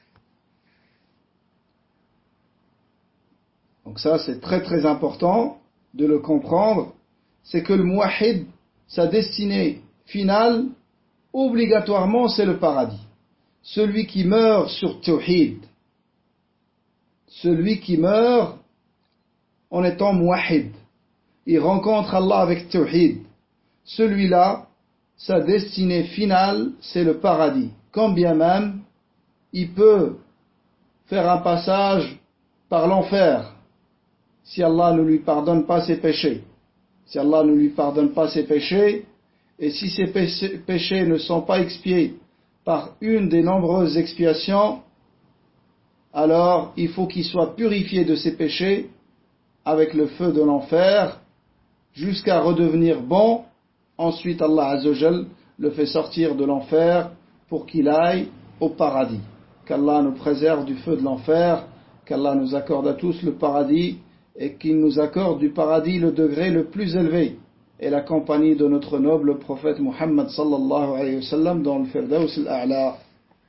Donc ça, c'est très très important de le comprendre. C'est que le muwahhid, sa destinée finale, obligatoirement, c'est le paradis. Celui qui meurt sur Tawhid, celui qui meurt en étant muwahhid, il rencontre Allah avec Tawhid. Celui-là, sa destinée finale, c'est le paradis. Quand bien même, il peut faire un passage par l'enfer, si Allah ne lui pardonne pas ses péchés. Si Allah ne lui pardonne pas ses péchés, et si ces péchés ne sont pas expiés par une des nombreuses expiations, alors il faut qu'il soit purifié de ses péchés avec le feu de l'enfer, jusqu'à redevenir bon. Ensuite Allah Azza wa Jal le fait sortir de l'enfer pour qu'il aille au paradis. Qu'Allah nous préserve du feu de l'enfer, qu'Allah nous accorde à tous le paradis, et qu'il nous accorde du paradis le degré le plus élevé, et la compagnie de notre noble prophète Muhammad sallallahu alayhi wa sallam dans le Firdaus al-A'la.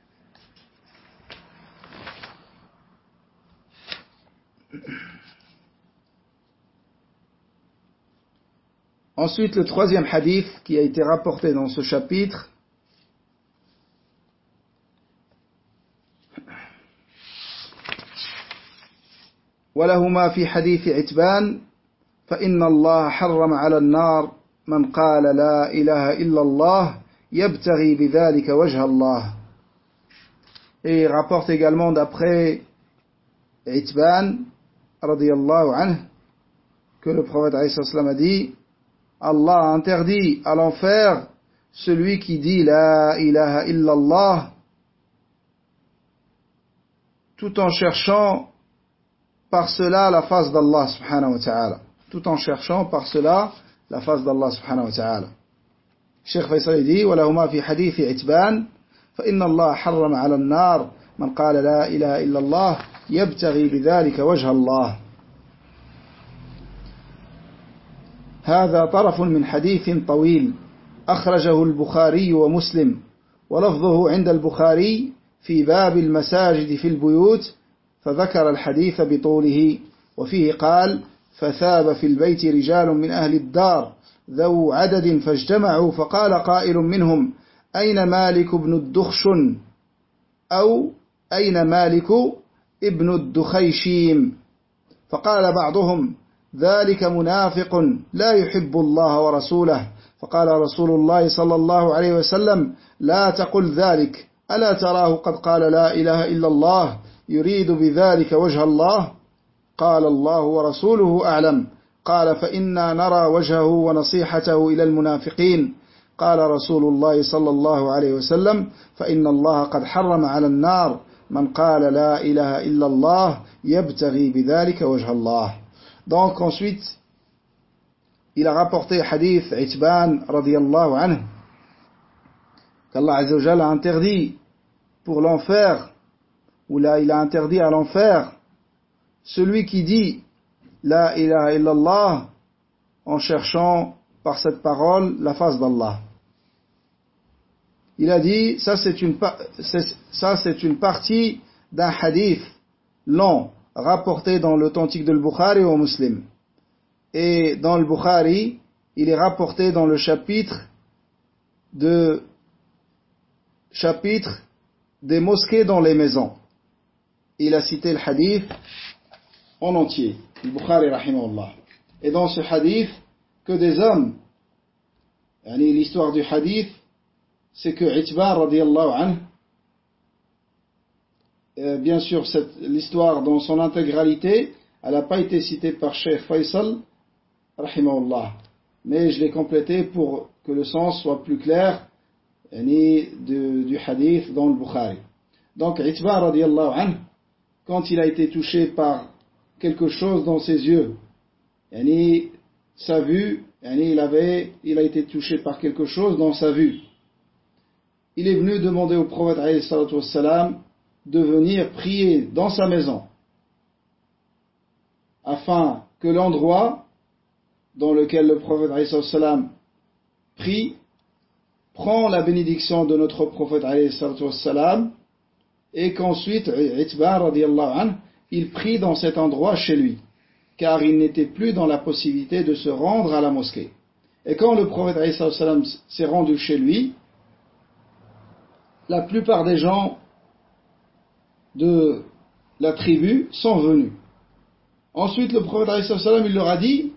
Ensuite, le troisième hadith qui a été rapporté dans ce chapitre, ولهما في حديث عتبان فإن الله حرم على النار من قال لا إله إلا الله يبتغي بذلك وجه الله. Et il rapporte également d'après Itban radiyallahu anhu, que le prophète alayhi salam a dit, Allah a interdit à l'enfer celui qui dit la ilaha illallah tout en cherchant par cela la face d'Allah subhanahu wa ta'ala. Tout en cherchant par cela la face d'Allah subhanahu wa ta'ala. Cheikh Faisal dit ولهما في حديث عتبان فإن الله حرم على النار من قال لا إله إلا الله يبتغي بذلك وجه الله. هذا طرف من حديث طويل أخرجه البخاري ومسلم ولفظه عند البخاري في باب المساجد في البيوت فذكر الحديث بطوله وفيه قال فثاب في البيت رجال من أهل الدار ذو عدد فاجتمعوا فقال قائل منهم أين مالك بن الدخشن أو أين مالك ابن الدخيشيم فقال بعضهم ذلك منافق لا يحب الله ورسوله فقال رسول الله صلى الله عليه وسلم لا تقل ذلك ألا تراه قد قال لا إله إلا الله يريد بذلك وجه الله قال الله ورسوله أعلم قال فإنا نرى وجهه ونصيحته إلى المنافقين قال رسول الله صلى الله عليه وسلم فإن الله قد حرم على النار من قال لا إله إلا الله يبتغي بذلك وجه الله. Donc ensuite il a rapporté hadith Itban radiyallahu anhu qu'Allah Azza wa Jalla a interdit pour l'enfer, ou là il a interdit à l'enfer celui qui dit la ilaha illallah en cherchant par cette parole la face d'Allah. Il a dit ça c'est une partie d'un hadith long rapporté dans l'authentique de Bukhari ou Muslim. Et dans le Bukhari, il est rapporté dans le chapitre des mosquées dans les maisons. Il a cité le hadith en entier, le Bukhari rahimahullah. Et dans ce hadith, que des hommes, l'histoire du hadith, c'est que Itban radiyallahu anhu, bien sûr l'histoire dans son intégralité, elle n'a pas été citée par Cheikh Faisal rahimahullah, mais je l'ai complété pour que le sens soit plus clair du hadith dans le Bukhari. Donc Itban radiyallahu anhu, quand il a été touché par quelque chose dans ses yeux, sa vue, il a été touché par quelque chose dans sa vue. Il est venu demander au prophète alayhi salatu wassalam de venir prier dans sa maison afin que l'endroit dans lequel le prophète alayhi salatu wassalam prie prend la bénédiction de notre prophète alayhi salatu wassalam et qu'ensuite Itban radiyallahu anhu il prie dans cet endroit chez lui, car il n'était plus dans la possibilité de se rendre à la mosquée. Et quand le prophète alayhi salatu wassalam s'est rendu chez lui, la plupart des gens de la tribu sont venus. Ensuite, le prophète alayhi salatu wassalam, il leur a dit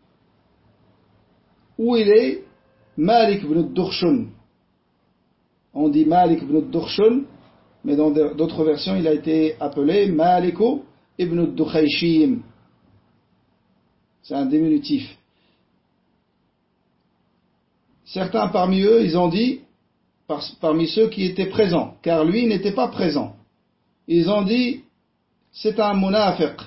où il est Malik ibn al-Dukhshun. On dit Malik ibn al-Dukhshun, mais dans d'autres versions, il a été appelé Maliku ibn al-Dukhaishim. C'est un diminutif. Certains parmi eux, ils ont dit, parmi ceux qui étaient présents, car lui n'était pas présent, ils ont dit, c'est un munafiq.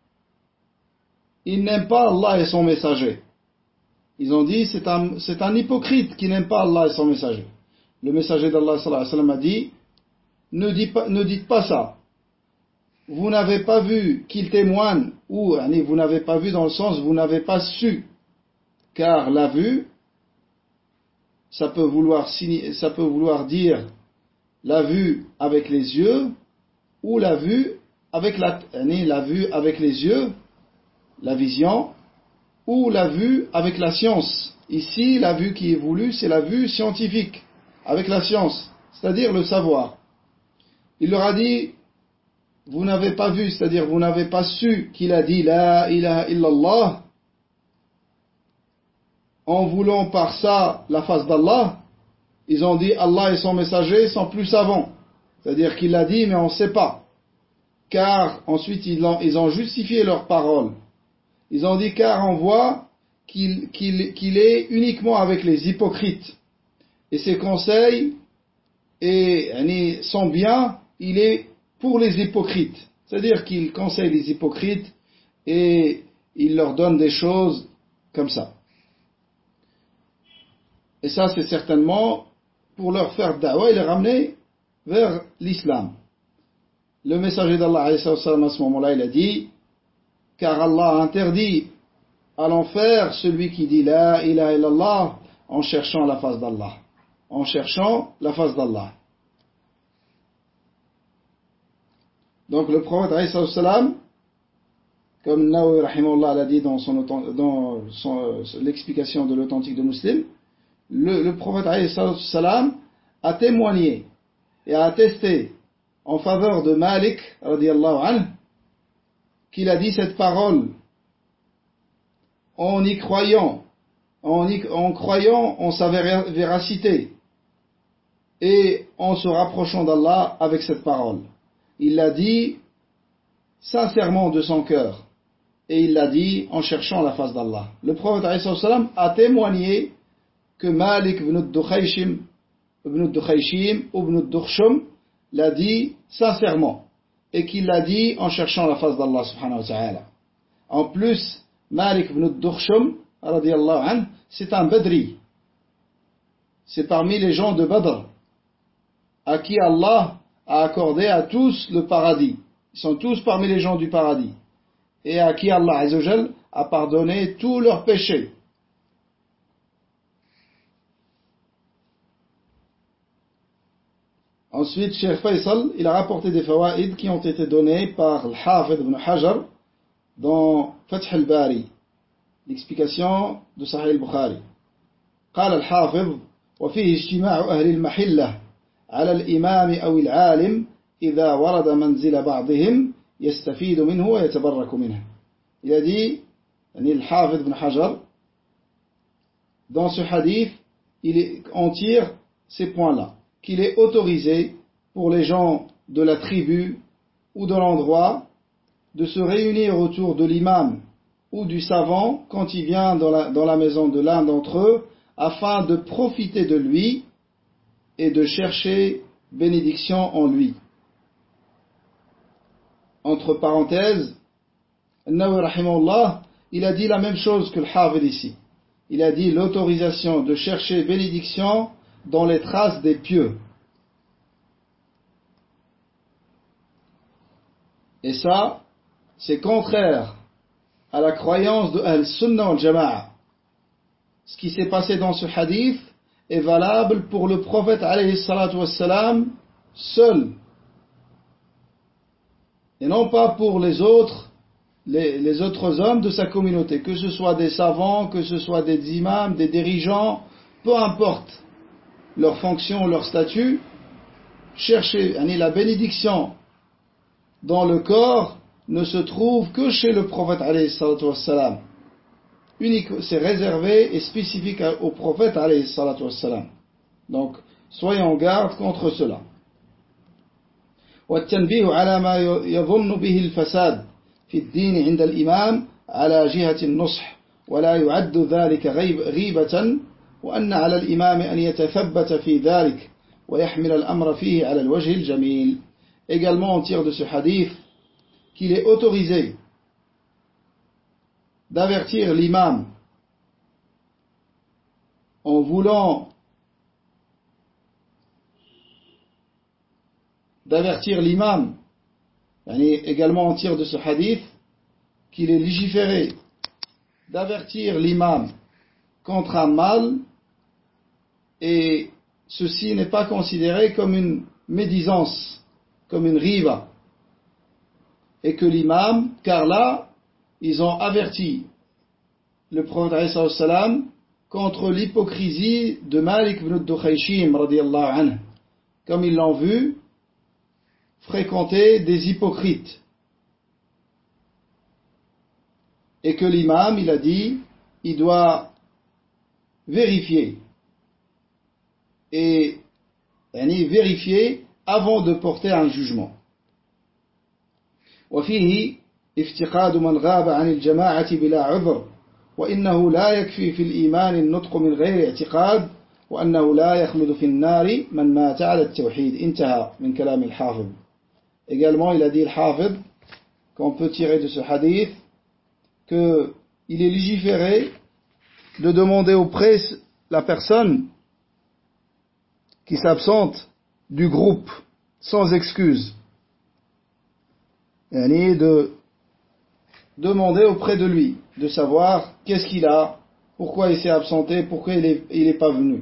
Il n'aime pas Allah et son messager. Ils ont dit, c'est un hypocrite qui n'aime pas Allah et son messager. Le messager d'Allah sallallahu alayhi wa sallam a dit, ne dites pas ça. Vous n'avez pas vu qu'il témoigne, ou vous n'avez pas vu dans le sens, vous n'avez pas su. Car la vue, ça peut vouloir dire la vue avec les yeux, ou la vue avec les yeux, la vision, ou la vue avec la science. Ici, la vue qui est voulue, c'est la vue scientifique, avec la science, c'est-à-dire le savoir. Il leur a dit, vous n'avez pas vu, c'est-à-dire vous n'avez pas su qu'il a dit la ilaha illallah, en voulant par ça la face d'Allah. Ils ont dit Allah et son messager sont plus savants, c'est-à-dire qu'il l'a dit mais on ne sait pas. car ensuite ils ont justifié leurs paroles. Ils ont dit car on voit qu'il est uniquement avec les hypocrites. Et ses conseils et son bien, il est pour les hypocrites. C'est-à-dire qu'il conseille les hypocrites et il leur donne des choses comme ça. Et ça, c'est certainement pour leur faire da'wah et les ramener vers l'islam. Le messager d'Allah, à ce moment-là, il a dit, car Allah interdit à l'enfer celui qui dit la ilaha illallah en cherchant la face d'Allah. En cherchant la face d'Allah. Donc le prophète alayhi salam, comme Nawawi rahimahullah l'a dit dans l'explication de l'authentique de Muslim, le prophète alayhi salam a témoigné et a attesté en faveur de Malik radiyallahu anhu qu'il a dit cette parole en y croyant, en croyant en sa véracité et en se rapprochant d'Allah avec cette parole. Il l'a dit sincèrement de son cœur et il l'a dit en cherchant la face d'Allah. Le prophète alayhi salam a témoigné que Malik ibn Dukhayshim ou ibn Dukhshum l'a dit sincèrement et qu'il l'a dit en cherchant la face d'Allah subhanahu wa ta'ala. En plus, Malik ibn Dukhshum radiyallahu anhu, c'est un Badri. C'est parmi les gens de Badr à qui Allah a accordé à tous le paradis. Ils sont tous parmi les gens du paradis. Et à qui Allah Azzawajal a pardonné tous leurs péchés. Ensuite, Cheikh Faisal, il a rapporté des fawaïd qui ont été donnés par Al-Hafid ibn Hajar dans Fath al-Bari, l'explication de Sahih al-Bukhari. قال الحافظ وفيه اجتماع أهل المحلة على الإمام أو العالم إذا ورد منزل بعضهم يستفيد منه ويتبرك منه. Il a dit, الحافظ ibn Hajar, dans ce hadith, on tire ces points-là, qu'il est autorisé pour les gens de la tribu ou de l'endroit de se réunir autour de l'imam ou du savant quand il vient dans la maison de l'un d'entre eux afin de profiter de lui et de chercher bénédiction en lui. Entre parenthèses, Nawawi rahimahullah, il a dit la même chose que le Hafid ici. Il a dit l'autorisation de chercher bénédiction dans les traces des pieux. Et ça, c'est contraire à la croyance de Al-Sunnah wal-Jama'a. Ce qui s'est passé dans ce hadith est valable pour le prophète alayhi salatu wassalam seul. Et non pas pour les autres hommes de sa communauté, que ce soit des savants, que ce soit des imams, des dirigeants, peu importe leur fonction, leur statut, chercher la bénédiction dans le corps ne se trouve que chez le prophète alayhi salatu wassalam. C'est réservé et spécifique au prophète alayhi salatu wassalam. Donc, soyons en garde contre cela. والتنبيه على ما يظن به الفساد في الدين عند الإمام على جهة النصح ولا يعد ذلك غيبة وأن على الإمام أن يتثبت في ذلك ويحمل الأمر فيه على الوجه الجميل. Également on tire de ce hadith qu'il est autorisé d'avertir l'imam en voulant d'avertir l'imam, également on tire de ce hadith qu'il est légiféré d'avertir l'imam contre un mal et ceci n'est pas considéré comme une médisance, comme une riba, et que l'imam, car là ils ont averti le prophète alayhi salam contre l'hypocrisie de Malik ibn Dukhayshim radiyallahu anhu, comme ils l'ont vu fréquenter des hypocrites, et que l'imam, il a dit, il doit vérifier et vérifier avant de porter un jugement. وفيه افتقاد من غاب عن الجماعة بلا عذر وإنه لا يكفي في الإيمان النطق من غير اعتقاد وأنه لا يخلد في النار من مات على التوحيد. انتهى من كلام الحافظ. Également, il a dit le Hafid qu'on peut tirer de ce hadith qu'il est légiféré de demander auprès la personne qui s'absente du groupe sans excuse, et de demander auprès de lui de savoir qu'est-ce qu'il a, pourquoi il s'est absenté, pourquoi il n'est pas venu,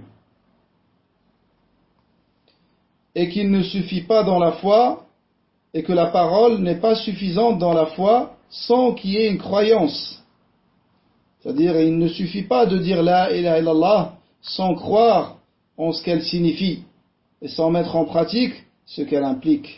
et qu'il ne suffit pas dans la foi, et que la parole n'est pas suffisante dans la foi sans qu'il y ait une croyance. C'est-à-dire, il ne suffit pas de dire la ilaha illallah sans croire en ce qu'elle signifie et sans mettre en pratique ce qu'elle implique.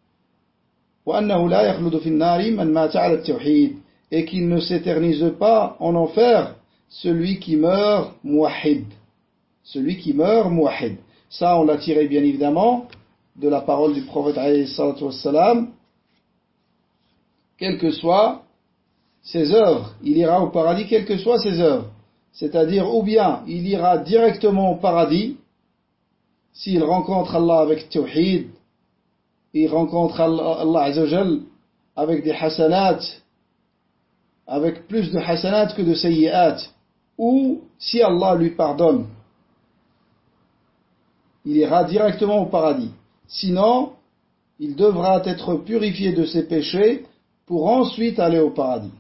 Et qu'il ne s'éternise pas en enfer celui qui meurt muwahhid. Celui qui meurt muwahhid. Ça, on l'a tiré bien évidemment de la parole du prophète alayhi salatu wassalam. Quelles que soient ses œuvres, il ira au paradis quelles que soient ses œuvres. C'est-à-dire, ou bien il ira directement au paradis s'il rencontre Allah avec tawhid, il rencontre Allah Azza wa Jal avec des hasanat, avec plus de hasanat que de sayyi'at, ou si Allah lui pardonne, il ira directement au paradis. Sinon, il devra être purifié de ses péchés pour ensuite aller au paradis.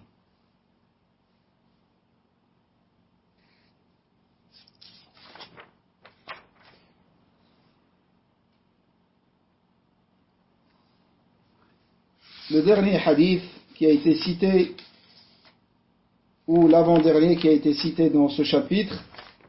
Le dernier hadith qui a été cité, ou l'avant-dernier qui a été cité dans ce chapitre,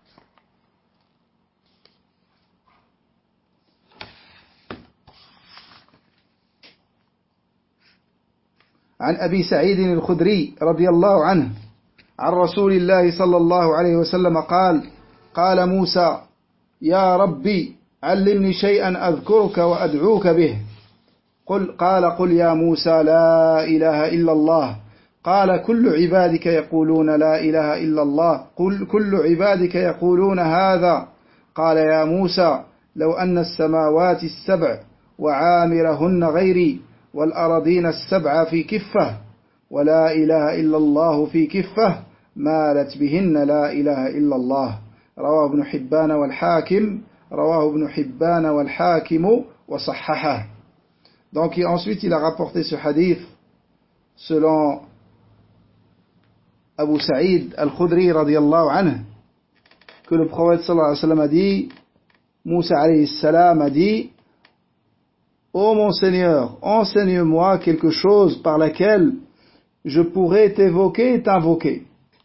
عن أبي سعيد الخدري رضي الله عنه عن رسول الله صلى الله عليه وسلم قال: قال موسى: يا ربي علمني شيئا أذكرك وأدعوك به. قل يا موسى لا إله إلا الله. قال: كل عبادك يقولون لا إله إلا الله. قل كل عبادك يقولون هذا. قال: يا موسى لو أن السماوات السبع وعامرهن غيري والأرضين السبع في كفة ولا إله إلا الله في كفة مالت بهن لا إله إلا الله. رواه ابن حبان والحاكم وصححه. Donc ensuite il a rapporté ce hadith selon Abu Sa'id al-Khudri radiyallahu anhu que le prophète sallallahu alayhi wa sallam a dit, Moussa alayhi salam a dit: ô mon Seigneur, enseigne-moi quelque chose par laquelle je pourrais t'évoquer et t'invoquer.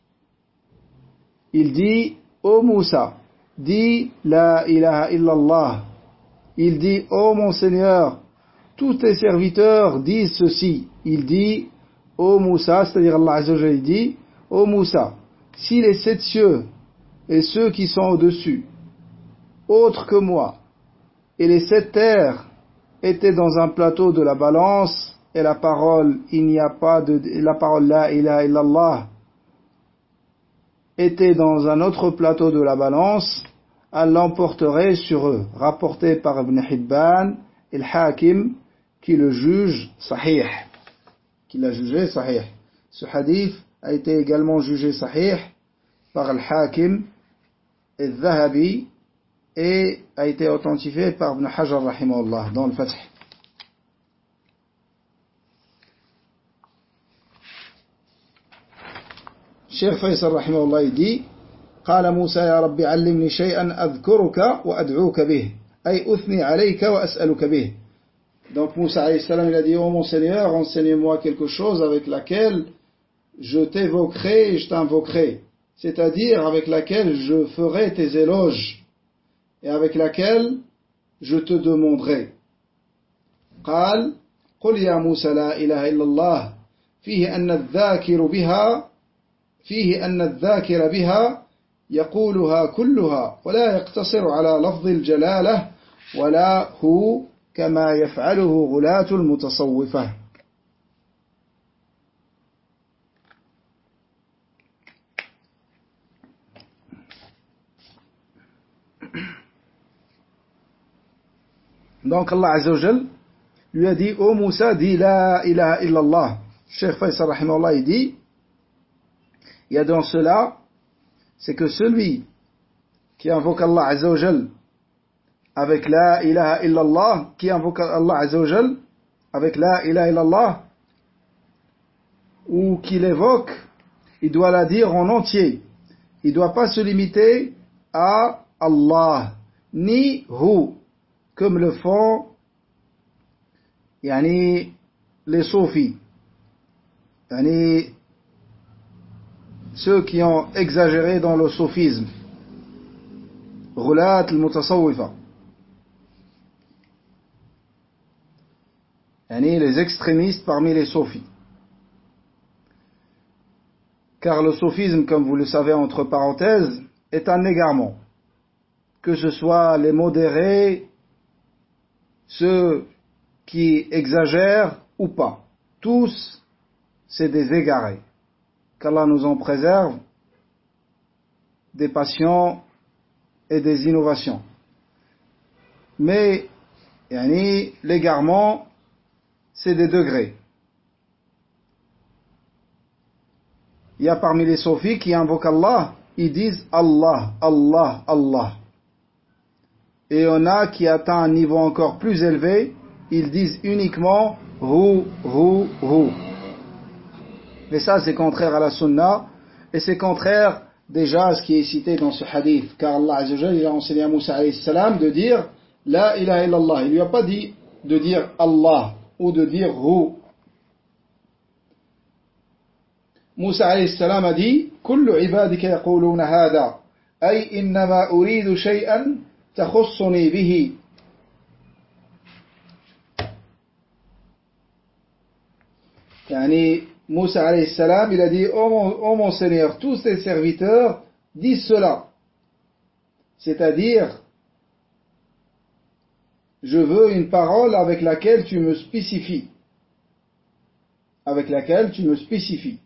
Il dit: ô Moussa, dis la ilaha illallah. Il dit: ô mon Seigneur, tous tes serviteurs disent ceci. Il dit: ô Moussa, c'est-à-dire Allah Azza wa Jalla dit: ô Moussa, si les 7 cieux et ceux qui sont au-dessus, autres que moi, et les 7 terres étaient dans un plateau de la balance, et la parole, la parole la ilaha illallah était dans un autre plateau de la balance, elle l'emporterait sur eux. Rapporté par Ibn Hibban et le Hakim, qui le juge sahih, qui l'a jugé sahih. Ce hadith a été également jugé sahih par le Hakim et le Zahabi et a été authentifié par Ibn Hajar rahimahullah dans le Fath. Cheikh Faisal rahimahullah dit: قال موسى يا ربي علمني شيئا أذكرك وأدعوك به أي أثني عليك وأسألك به. Donc Moussa alayhi salam il a dit: ô mon Seigneur, enseigne-moi quelque chose avec laquelle je t'évoquerai et je t'invoquerai, c'est-à-dire avec laquelle je ferai tes éloges et avec laquelle je te demanderai. قال قل يا موسى لا إله إلا الله فيه أن الذاكر بها يقولها كلها ولا يقتصر على لفظ الجلالة ولا هو كما يفعله غلاة المتصوفة. Donc Allah Azza wa Jal lui a dit, ô Moussa, dis la ilaha illallah. Cheikh Faisal rahimahullah, il dit, il y a dans cela, c'est que celui qui invoque Allah Azza wa Jal avec la ilaha illallah, qui invoque Allah Azza wa Jal avec la ilaha illallah, ou qui l'évoque, il doit la dire en entier. Il ne doit pas se limiter à Allah, ni hu, comme le font les soufis, ceux qui ont exagéré dans le soufisme, Ghulat al-Mutasawwifa, les extrémistes parmi les soufis. Car le soufisme, comme vous le savez entre parenthèses, est un égarement. Que ce soit les modérés, ceux qui exagèrent ou pas. Tous, c'est des égarés. Qu'Allah nous en préserve des passions et des innovations. Mais, l'égarement, c'est des degrés. Il y a parmi les soufis qui invoquent Allah, ils disent Allah, Allah, Allah. Et il y en a qui atteignent un niveau encore plus élevé, ils disent uniquement Hu, Hu, Hu. Mais ça, c'est contraire à la sunna, et c'est contraire déjà à ce qui est cité dans ce hadith, car Allah Azza wa Jalla, il a enseigné à Moussa alayhi salam de dire La ilaha illallah. Il lui a pas dit de dire Allah ou de dire Hu. Moussa alayhi salam a dit Kullu ibadika yaquluna hada, ay innama uridu shay'an takhussuni bihi. Moussa alayhi salam, il a dit ô mon Seigneur, tous tes serviteurs disent cela. C'est-à-dire, je veux une parole avec laquelle tu me spécifies. Avec laquelle tu me spécifies.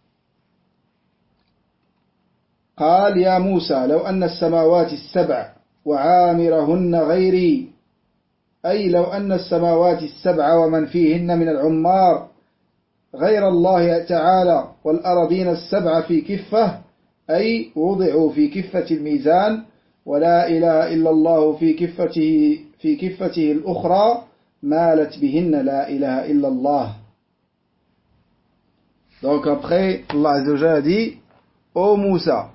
قال يا موسى لو أن السماوات السبع وعامرهن غيري أي لو أن السماوات السبع ومن فيهن من العمار غير الله تعالى والأرضين السبع في كفة أي وضعوا في كفة الميزان ولا إله إلا الله في كفته الأخرى مالت بهن لا إله إلا الله. Donc après Allah Azza wa Jalla a dit ô Moussa,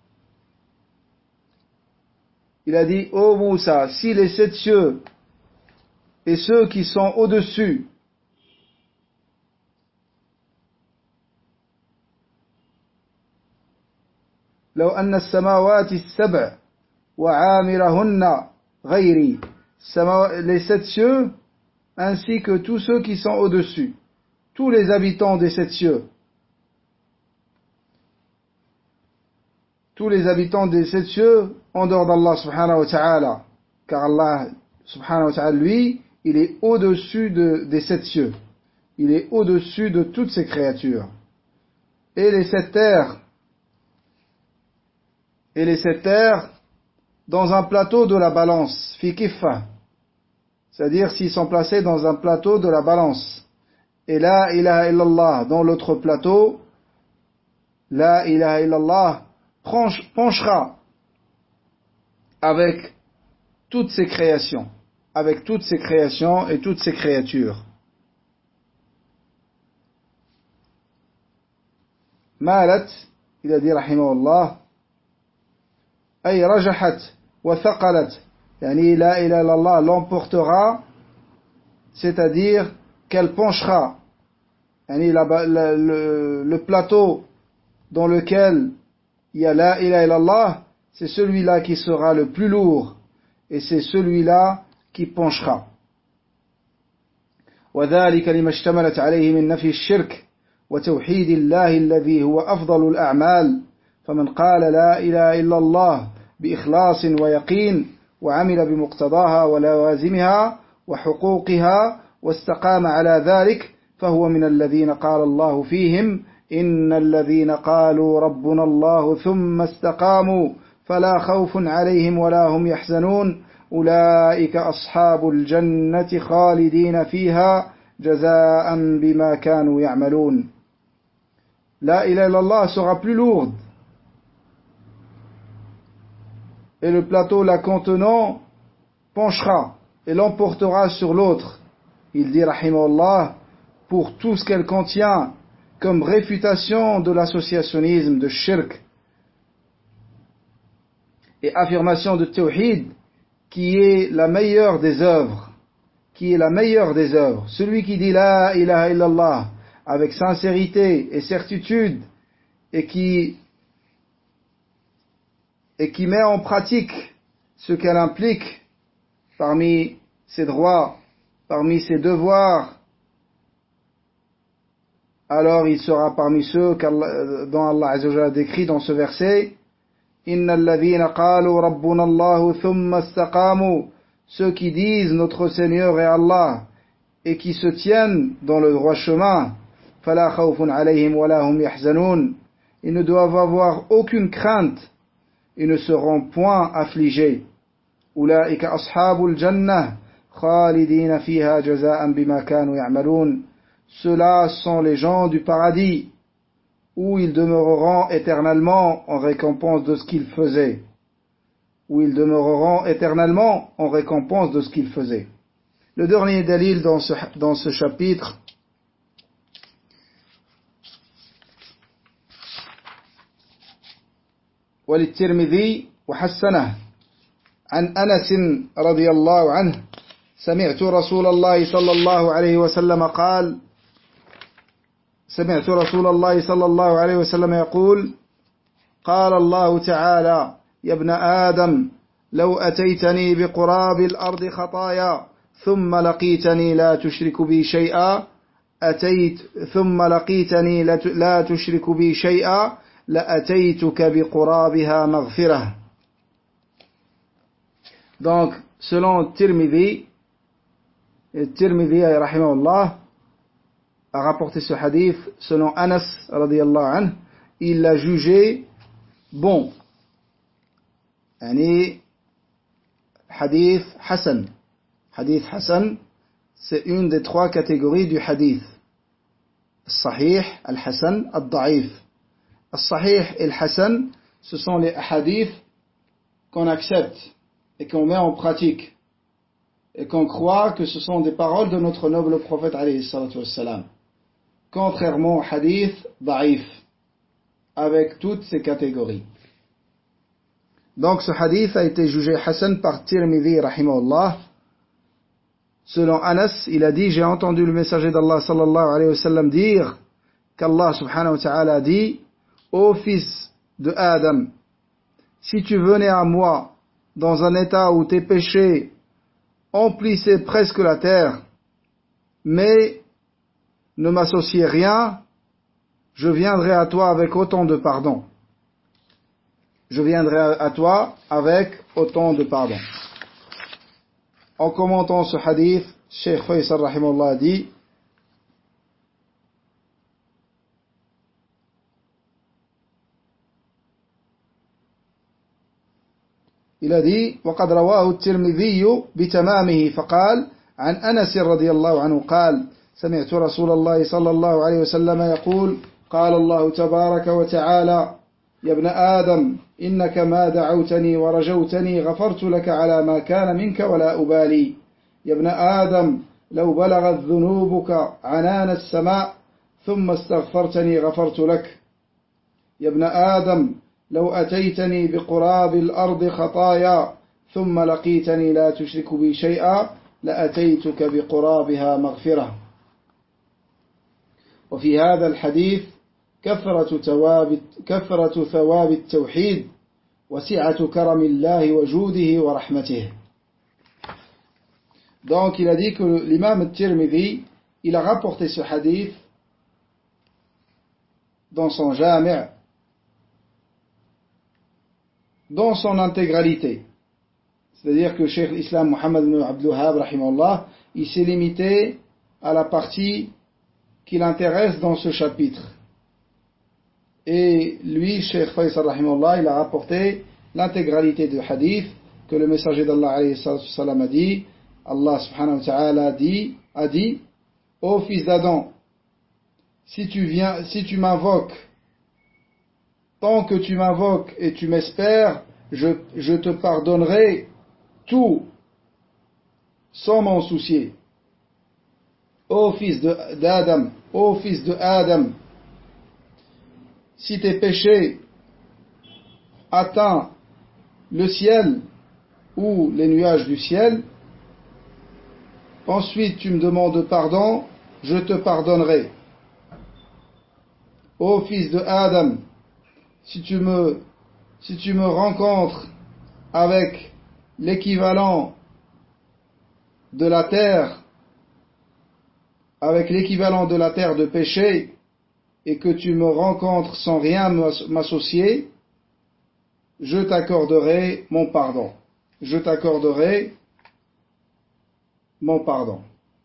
il a dit ô Moussa, si les 7 cieux et ceux qui sont au-dessus لو أن السماوات السبع وعامرهن غيري, les 7 cieux ainsi que tous ceux qui sont au-dessus, tous les habitants des 7 cieux, tous les habitants des 7 cieux en dehors d'Allah subhanahu wa ta'ala, car Allah subhanahu wa ta'ala, lui, il est au-dessus des 7 cieux, il est au-dessus de toutes ces créatures, et les 7 terres dans un plateau de la balance, fi kiffa, c'est-à-dire s'ils sont placés dans un plateau de la balance, et la ilaha illallah dans l'autre plateau, la ilaha illallah penchera avec toutes ces créations, et toutes ces créatures. Malat, il a dit rahimahullah, ay rajahat wa thaqalat, yani la ilaha illallah l'emportera, c'est-à-dire qu'elle penchera, yani le plateau dans lequel il y a la ilaha illallah, c'est celui-là qui sera le plus lourd, et c'est celui-là qui penchera. وذلك لما اشتملت عليه من نفي الشرك وتوحيد الله الذي هو أفضل الأعمال. فمن قال لا إله إلا الله بإخلاص ويقين وعمل بمقتضاها ولوازمها وحقوقها واستقام على ذلك فهو من الذين قال الله فيهم إن الذين قالوا ربنا الله ثم استقاموا فلا خوف عليهم ولا هم يحزنون أولئك أصحاب الجنة خالدين فيها جزاء بما كانوا يعملون. La ilaha illallah sera plus lourde et le plateau la contenant penchera et l'emportera sur l'autre. Il dit rahimahullah, pour tout ce qu'elle contient comme réfutation de l'associationnisme, de shirk et affirmation de tawhid, qui est la meilleure des œuvres, qui est la meilleure des œuvres. Celui qui dit la ilaha illallah avec sincérité et certitude et qui met en pratique ce qu'elle implique parmi ses droits, parmi ses devoirs, alors il sera parmi ceux dont Allah Azza wa Jalla décrit dans ce verset: Innal ladhina qalu rabbuna Allah thumma istaqamu, ceux qui disent notre Seigneur est Allah et qui se tiennent dans le droit chemin, fala khawfun alayhim wa la hum yahzanun, ils ne doivent avoir aucune crainte, ils ne seront point affligés. Ulaika ashabul jannah khalidina fiha jazaan bima kanu ya'malun, ceux-là sont les gens du paradis où ils demeureront éternellement en récompense de ce qu'ils faisaient. Où ils demeureront éternellement en récompense de ce qu'ils faisaient. Le dernier dalil dans ce chapitre, وللترمذي وحسنه عن أنس رضي الله عنه سمعت رسول الله صلى الله عليه وسلم قال سمعت رسول الله صلى الله عليه وسلم يقول قال الله تعالى يا ابن آدم لو أتيتني بقراب الأرض خطايا ثم لقيتني لا تشرك بي شيئا ثم لقيتني لا تشرك بي شيئا لأتيتك بقرابها مغفرة. Donc, selon Tirmidhi, rahimahullah, a rapporté ce hadith, selon Anas, radiyallahu anhu, il l'a jugé bon. Yani, hadith Hassan. Hadith Hassan, c'est une des trois catégories du hadith. Al-Sahih, Al-Hassan, Al-Da'if. Al-Sahih et Al-Hassan, ce sont les hadiths qu'on accepte et qu'on met en pratique et qu'on croit que ce sont des paroles de notre noble prophète alayhi salatu wassalam. Contrairement au hadith da'if, avec toutes ces catégories. Donc ce hadith a été jugé Hassan par Tirmidhi rahimahullah. Selon Anas, il a dit: j'ai entendu le messager d'Allah sallallahu alayhi wa sallam dire qu'Allah subhanahu wa ta'ala a dit: ô fils de Adam, si tu venais à moi dans un état où tes péchés emplissaient presque la terre, mais ne m'associez rien, je viendrai à toi avec autant de pardon. Je viendrai à toi avec autant de pardon. En commentant ce hadith, Cheikh Faisal rahimahullah dit: il a dit: وقد رواه الترمذي بتمامه فقال عن أنس رضي الله عنه قال سمعت رسول الله صلى الله عليه وسلم يقول قال الله تبارك وتعالى يا ابن آدم إنك ما دعوتني ورجوتني غفرت لك على ما كان منك ولا أبالي يا ابن آدم لو بلغت ذنوبك عنان السماء ثم استغفرتني غفرت لك يا ابن آدم لو أتيتني بقراب الأرض خطايا ثم لقيتني لا تشرك بي شيئا لأتيتك بقرابها مغفرة. وفي هذا الحديث كثرة ثواب التوحيد وسعة كرم الله وجوده ورحمته. Donc il a dit que l'imam Tirmidhi, il a rapporté ce hadith dans son Jami', dans son intégralité. C'est-à-dire que Cheikh l'Islam Muhammad ibn Abdul Wahhab rahimahullah, il s'est limité à la partie qui l'intéresse dans ce chapitre. Et lui, Cheikh Faisal rahimahullah, il a rapporté l'intégralité du hadith que le messager d'Allah alayhi salam a dit, Allah subhanahu wa ta'ala a dit, ô fils d'Adam, si tu m'invoques, tant que tu m'invoques et tu m'espères, je te pardonnerai tout sans m'en soucier. Ô fils d'Adam, ô fils de Adam, si tes péchés atteignent le ciel ou les nuages du ciel, ensuite tu me demandes pardon, je te pardonnerai. Ô fils de Adam, si tu me rencontres avec l'équivalent de la terre, de péché, et que tu me rencontres sans rien m'associer, je t'accorderai mon pardon. Je t'accorderai mon pardon.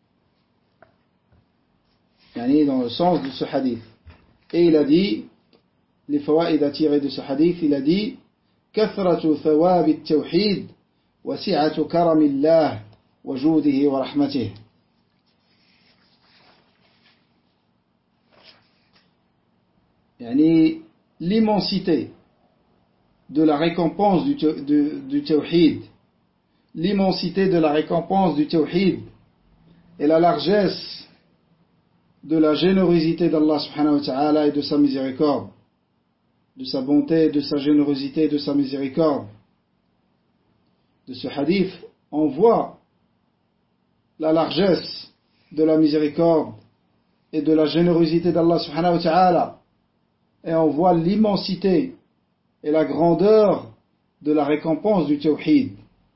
Yani dans le sens de ce hadith. Et il a dit, les fawaïd à tirer de ce hadith, il a dit, كثرة ثواب التوحيد وسعة كرم الله وجوده ورحمته. Yani l'immensité de la récompense du tawhid, l'immensité de la récompense du tawhid et la largesse de la générosité d'Allah subhanahu wa ta'ala et de sa miséricorde, de sa bonté, de sa générosité, de sa miséricorde. De ce hadith, on voit la largesse de la miséricorde et de la générosité d'Allah subhanahu wa ta'ala, et on voit l'immensité et la grandeur de la récompense du tawhid.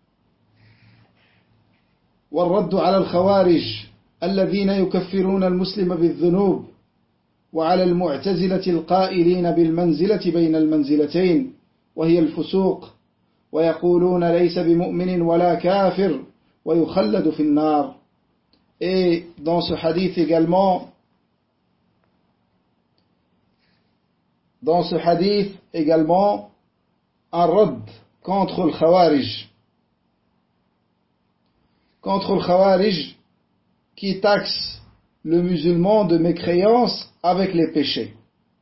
والرد على الخوارج الذين يكفرون المسلم بالذنوب وعلى المعتزلة القائلين بالمنزلة بين المنزلتين وهي الفسوق ويقولون ليس بمؤمن ولا كافر ويخلد في النار. Et dans ce hadith également un radd contre le khawarij qui taxe le musulman de mécréance avec les péchés.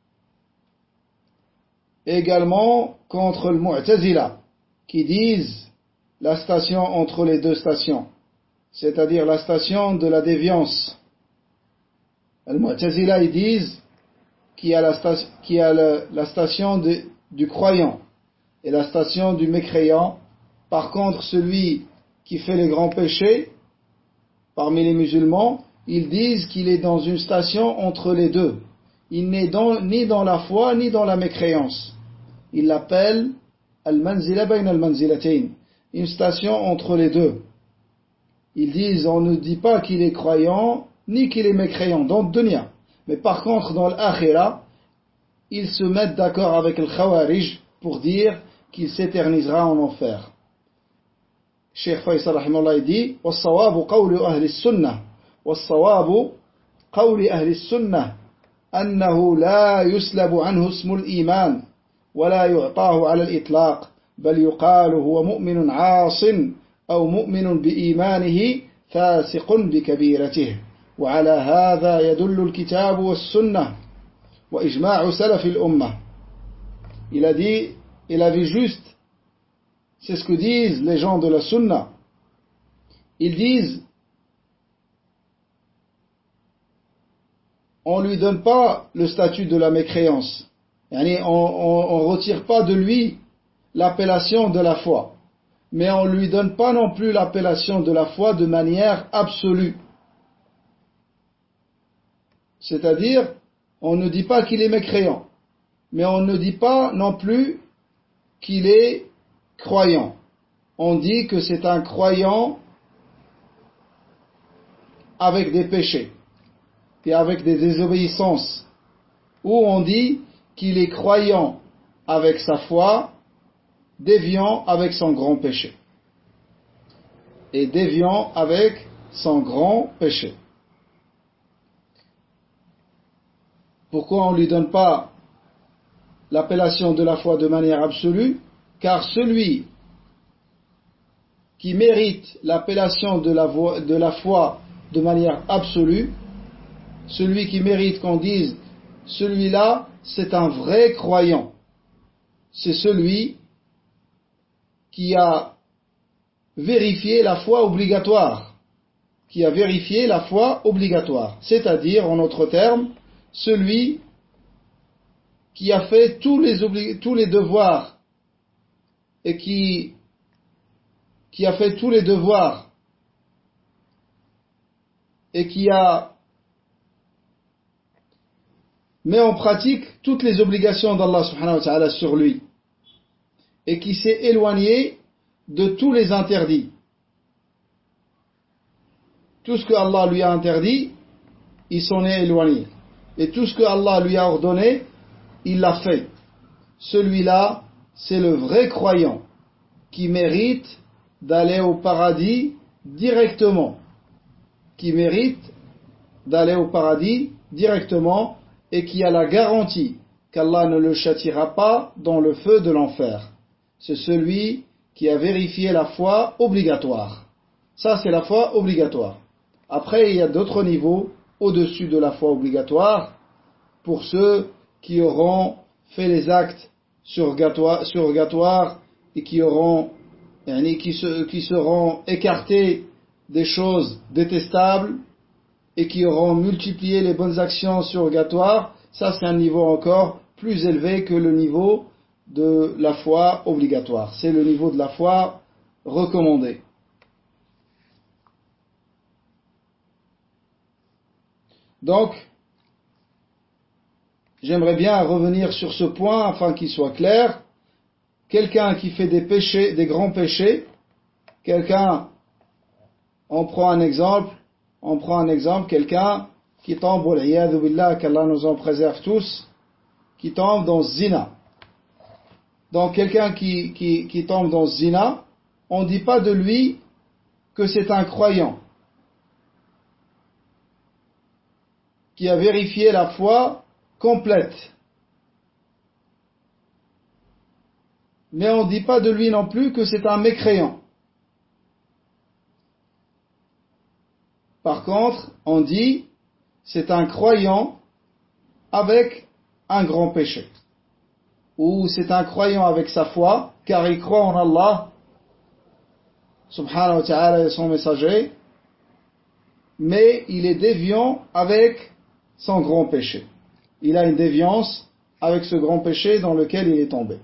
Également contre le mu'tazila qui disent la station entre les deux stations, c'est-à-dire la station de la déviance. Le mu'tazila ils disent qu'il y a la station du croyant et la station du mécréant. Par contre, celui qui fait les grands péchés parmi les musulmans, ils disent qu'il est dans une station entre les deux. Il n'est ni dans la foi ni dans la mécréance. Ils l'appellent al-manzila bayna al-manzilatayn, une station entre les deux. Ils disent, on ne dit pas qu'il est croyant ni qu'il est mécréant dans le dunya. Mais par contre, dans l'akhira, ils se mettent d'accord avec le khawarij pour dire qu'il s'éternisera en enfer. Cheikh Faisal rahimahullah dit, والصواب قول أهل السنة والصواب قول أهل السنة أنه لا يسلب عنه اسم الإيمان ولا يعطاه على الإطلاق بل يقال هو مؤمن عاص أو مؤمن بإيمانه فاسق بكبيرته وعلى هذا يدل الكتاب والسنة وإجماع سلف الأمة. Il a dit, il a vu juste, c'est ce que disent les gens de la sunna. Ils disent, on lui donne pas le statut de la mécréance. Yani on retire pas de lui l'appellation de la foi. Mais on lui donne pas non plus l'appellation de la foi de manière absolue. C'est-à-dire, on ne dit pas qu'il est mécréant, mais on ne dit pas non plus qu'il est croyant. On dit que c'est un croyant avec des péchés et avec des désobéissances, ou on dit qu'il est croyant avec sa foi, déviant avec son grand péché. Et déviant avec son grand péché. Pourquoi on ne lui donne pas l'appellation de la foi de manière absolue? Car celui qui mérite l'appellation de la foi de manière absolue, celui qui mérite qu'on dise celui-là c'est un vrai croyant, c'est celui qui a vérifié la foi obligatoire, c'est-à-dire en d'autres termes celui qui a fait tous les devoirs et qui a fait tous les devoirs et qui a mis en pratique toutes les obligations d'Allah subhanahu wa ta'ala sur lui et qui s'est éloigné de tous les interdits. Tout ce que Allah lui a interdit, il s'en est éloigné. Et tout ce que Allah lui a ordonné, il l'a fait. Celui-là, c'est le vrai croyant qui mérite d'aller au paradis directement. Et qui a la garantie qu'Allah ne le châtiera pas dans le feu de l'enfer. C'est celui qui a vérifié la foi obligatoire. Ça, c'est la foi obligatoire. Après, il y a d'autres niveaux au-dessus de la foi obligatoire pour ceux qui auront fait les actes surrogatoires et qui seront écartés des choses détestables et qui auront multiplié les bonnes actions surrogatoires. Ça, c'est un niveau encore plus élevé que le niveau de la foi obligatoire. C'est le niveau de la foi recommandée. Donc, j'aimerais bien revenir sur ce point afin qu'il soit clair. Quelqu'un qui fait des péchés, des grands péchés, on prend un exemple, quelqu'un qui tombe, wal'iyadhu billah, qu'Allah nous en préserve tous, qui tombe dans ce zina. Donc quelqu'un qui tombe dans ce zina, on ne dit pas de lui que c'est un croyant qui a vérifié la foi complète. Mais on ne dit pas de lui non plus que c'est un mécréant. Par contre, on dit c'est un croyant avec un grand péché. Ou c'est un croyant avec sa foi, car il croit en Allah, subhanahu wa ta'ala et son messager, mais il est déviant avec son grand péché. Il a une déviance avec ce grand péché dans lequel il est tombé.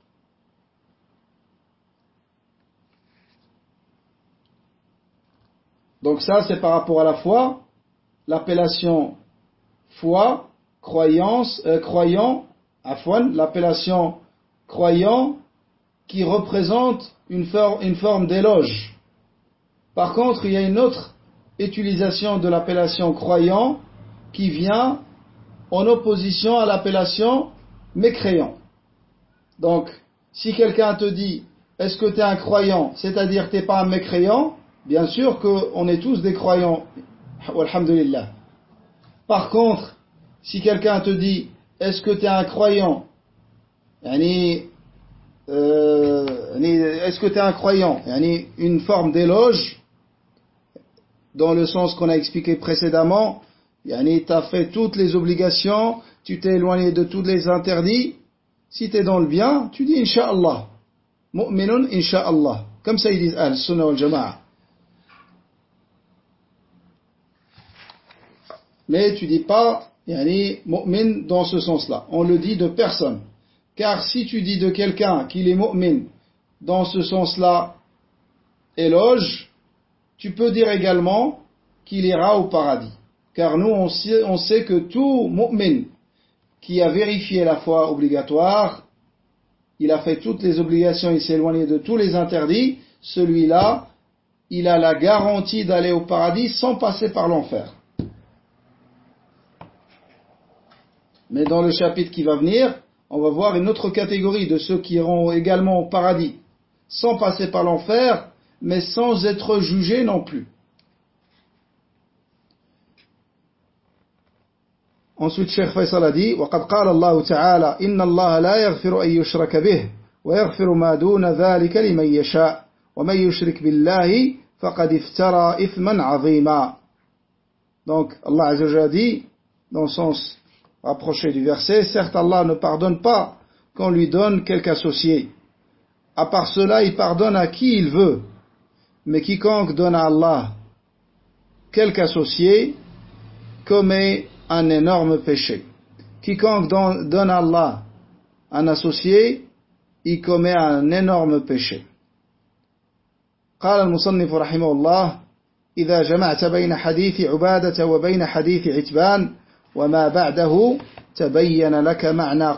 Donc ça, c'est par rapport à la foi, l'appellation foi, croyant, l'appellation croyant qui représente une forme d'éloge. Par contre, il y a une autre utilisation de l'appellation croyant qui vient en opposition à l'appellation mécréant. Donc, si quelqu'un te dit est-ce que tu es un croyant, c'est-à-dire tu n'es pas un mécréant, bien sûr qu'on est tous des croyants, alhamdulillah. Par contre, si quelqu'un te dit est-ce que tu es un croyant, est-ce que tu es un croyant, une forme d'éloge, dans le sens qu'on a expliqué précédemment, tu as fait toutes les obligations, tu t'es éloigné de tous les interdits, si tu es dans le bien, tu dis Inch'Allah, mu'minun Inch'Allah, comme ça ils disent Al-Sunnah wal-Jama'a. Mais tu dis pas mu'min dans ce sens-là. On le dit de personne. Car si tu dis de quelqu'un qu'il est mu'min dans ce sens-là, éloge, tu peux dire également qu'il ira au paradis. Car nous, on sait que tout mu'min qui a vérifié la foi obligatoire, il a fait toutes les obligations, il s'est éloigné de tous les interdits, celui-là, il a la garantie d'aller au paradis sans passer par l'enfer. Mais dans le chapitre qui va venir, on va voir une autre catégorie de ceux qui iront également au paradis, sans passer par l'enfer, mais sans être jugés non plus. Ensuite, Cheikh Faisal a dit وَقَدْ قَالَ اللَّهُ تَعَالَى إِنَّ اللَّهَ لَا يَغْفِرُ أَن يُشْرَكَ بِهِ وَيَغْفِرُ مَا دُونَ ذَلِكَ لِمَن يَشَاءُ ومن يشرك بالله فقد افترى إثما عظيما. Donc Allah Azza wa Jalla dit, dans le sens rapproché du verset, certes Allah ne pardonne pas qu'on lui donne quelque associé. À part cela, il pardonne à qui il veut. Mais quiconque donne à Allah quelque associé commet un énorme péché. Quiconque donne à Allah un associé, il commet un énorme péché. قال المصنف رحمه الله: إذا جمعت بين حديث عبادة وبين حديث عتبان وما بعده تبين لك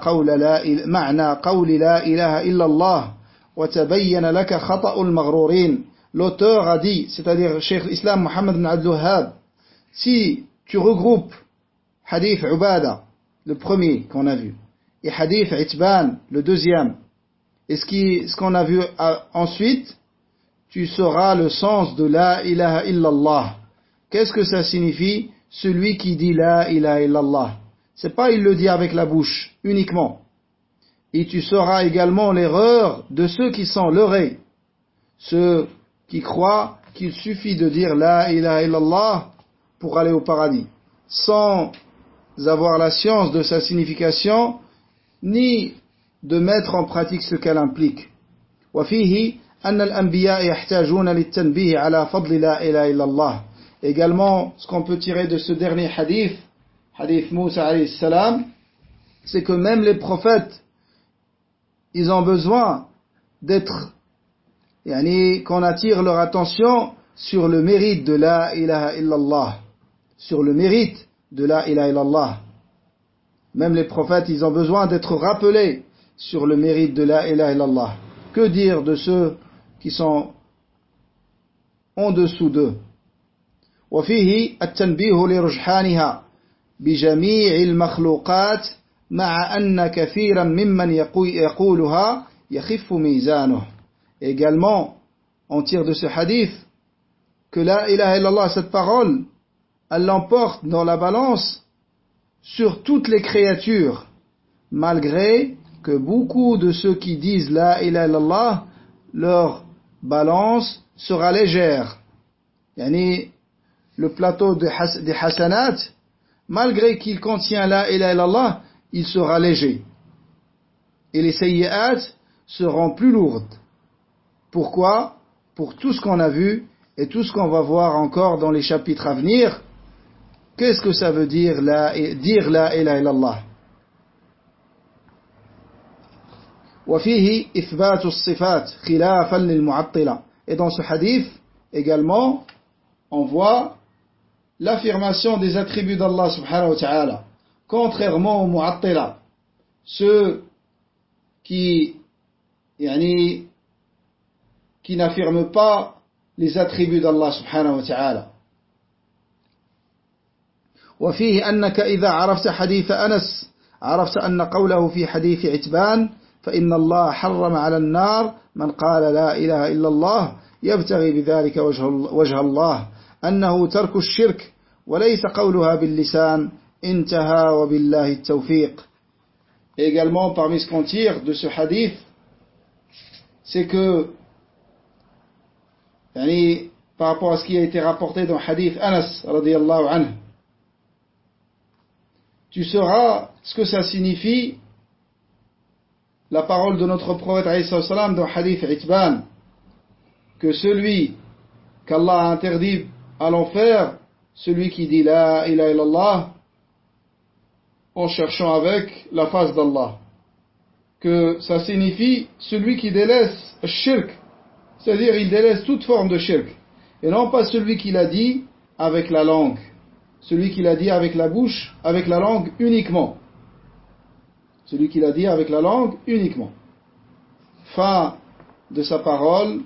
معنى قول لا إله إلا الله وتبين لك خطأ المغرورين. L'auteur a dit, c'est-à-dire Cheikh l'Islam Mohammed ibn Abdul Wahhab, si tu regroupes hadith Ubada, le premier qu'on a vu, et hadith Itban, le deuxième, et ce qu'on a vu ensuite, tu sauras le sens de la ilaha illallah. Qu'est-ce que ça signifie? Celui qui dit la ilaha illallah. C'est pas il le dit avec la bouche uniquement. Et tu sauras également l'erreur de ceux qui sont leurrés. Ceux qui croient qu'il suffit de dire la ilaha illallah pour aller au paradis, sans avoir la science de sa signification, ni de mettre en pratique ce qu'elle implique. وفيه أن الأنبياء يحتاجون للتنبيه على فضل لا إله إلا الله. Également, ce qu'on peut tirer de ce dernier hadith, hadith Moussa alayhi salam, c'est que même les prophètes, ils ont besoin d'être, qu'on attire leur attention sur le mérite de la ilaha illallah, sur le mérite de la ilaha illallah. Même les prophètes, ils ont besoin d'être rappelés sur le mérite de la ilaha illallah. Que dire de ceux qui sont en dessous d'eux? وفيه التنبيه لرجحانها بجميع المخلوقات مع أن كثيرا ممن يقولها يخف ميزانه. Également, on tire de ce hadith que la ilaha illallah, cette parole, elle l'emporte dans la balance sur toutes les créatures, malgré que beaucoup de ceux qui disent la ilaha illallah, leur balance sera légère. Le plateau des hasanat, malgré qu'il contient la ilaha illallah, il sera léger. Et les sayyi'at seront plus lourdes. Pourquoi? Pour tout ce qu'on a vu et tout ce qu'on va voir encore dans les chapitres à venir. Qu'est-ce que ça veut dire la ilaha illallah? وفيه إثبات الصفات خلافا للمعطلة. Et dans ce hadith également, on voit l'affirmation des attributs d'Allah subhanahu wa ta'ala, contrairement aux mu'attila, ceux qui n'affirment pas les attributs d'Allah subhanahu wa ta'ala. وفيه أنك إذا عرفت حديث أنس عرفت أن قوله في حديث عتبان فإن الله حرم على النار من قال لا إله إلا الله يبتغي بذلك وجه الله أنه ترك الشرك وليس قولها باللسان انتهى وبالله التوفيق. Également, parmi ce qu'on tire de ce hadith, c'est que, par rapport à ce qui a été rapporté dans le hadith Anas radiyallahu anhu, tu sauras ce que ça signifie, la parole de notre prophète alayhi salam dans le hadith Itban, que celui qu'Allah a interdit à l'enfer, celui qui dit la ilaha illallah en cherchant avec la face d'Allah, que ça signifie celui qui délaisse le shirk, c'est-à-dire il délaisse toute forme de shirk, et non pas celui qui l'a dit avec la langue, celui qui l'a dit avec la bouche, avec la langue uniquement, celui qui l'a dit avec la langue uniquement. Fin de sa parole.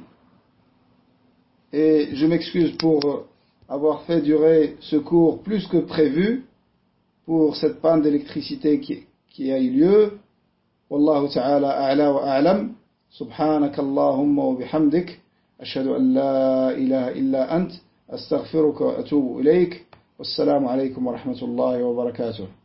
Et je m'excuse pour avoir fait durer ce cours plus que prévu pour cette panne d'électricité qui a eu lieu. Wallahu ta'ala a'la wa a'lam. Subhanaka Allahumma wa bihamdik. Ashhadu an la ilaha illa ant. Astaghfiruka wa atubu ilayk. Wassalamu alaykum wa rahmatullahi wa barakatuh.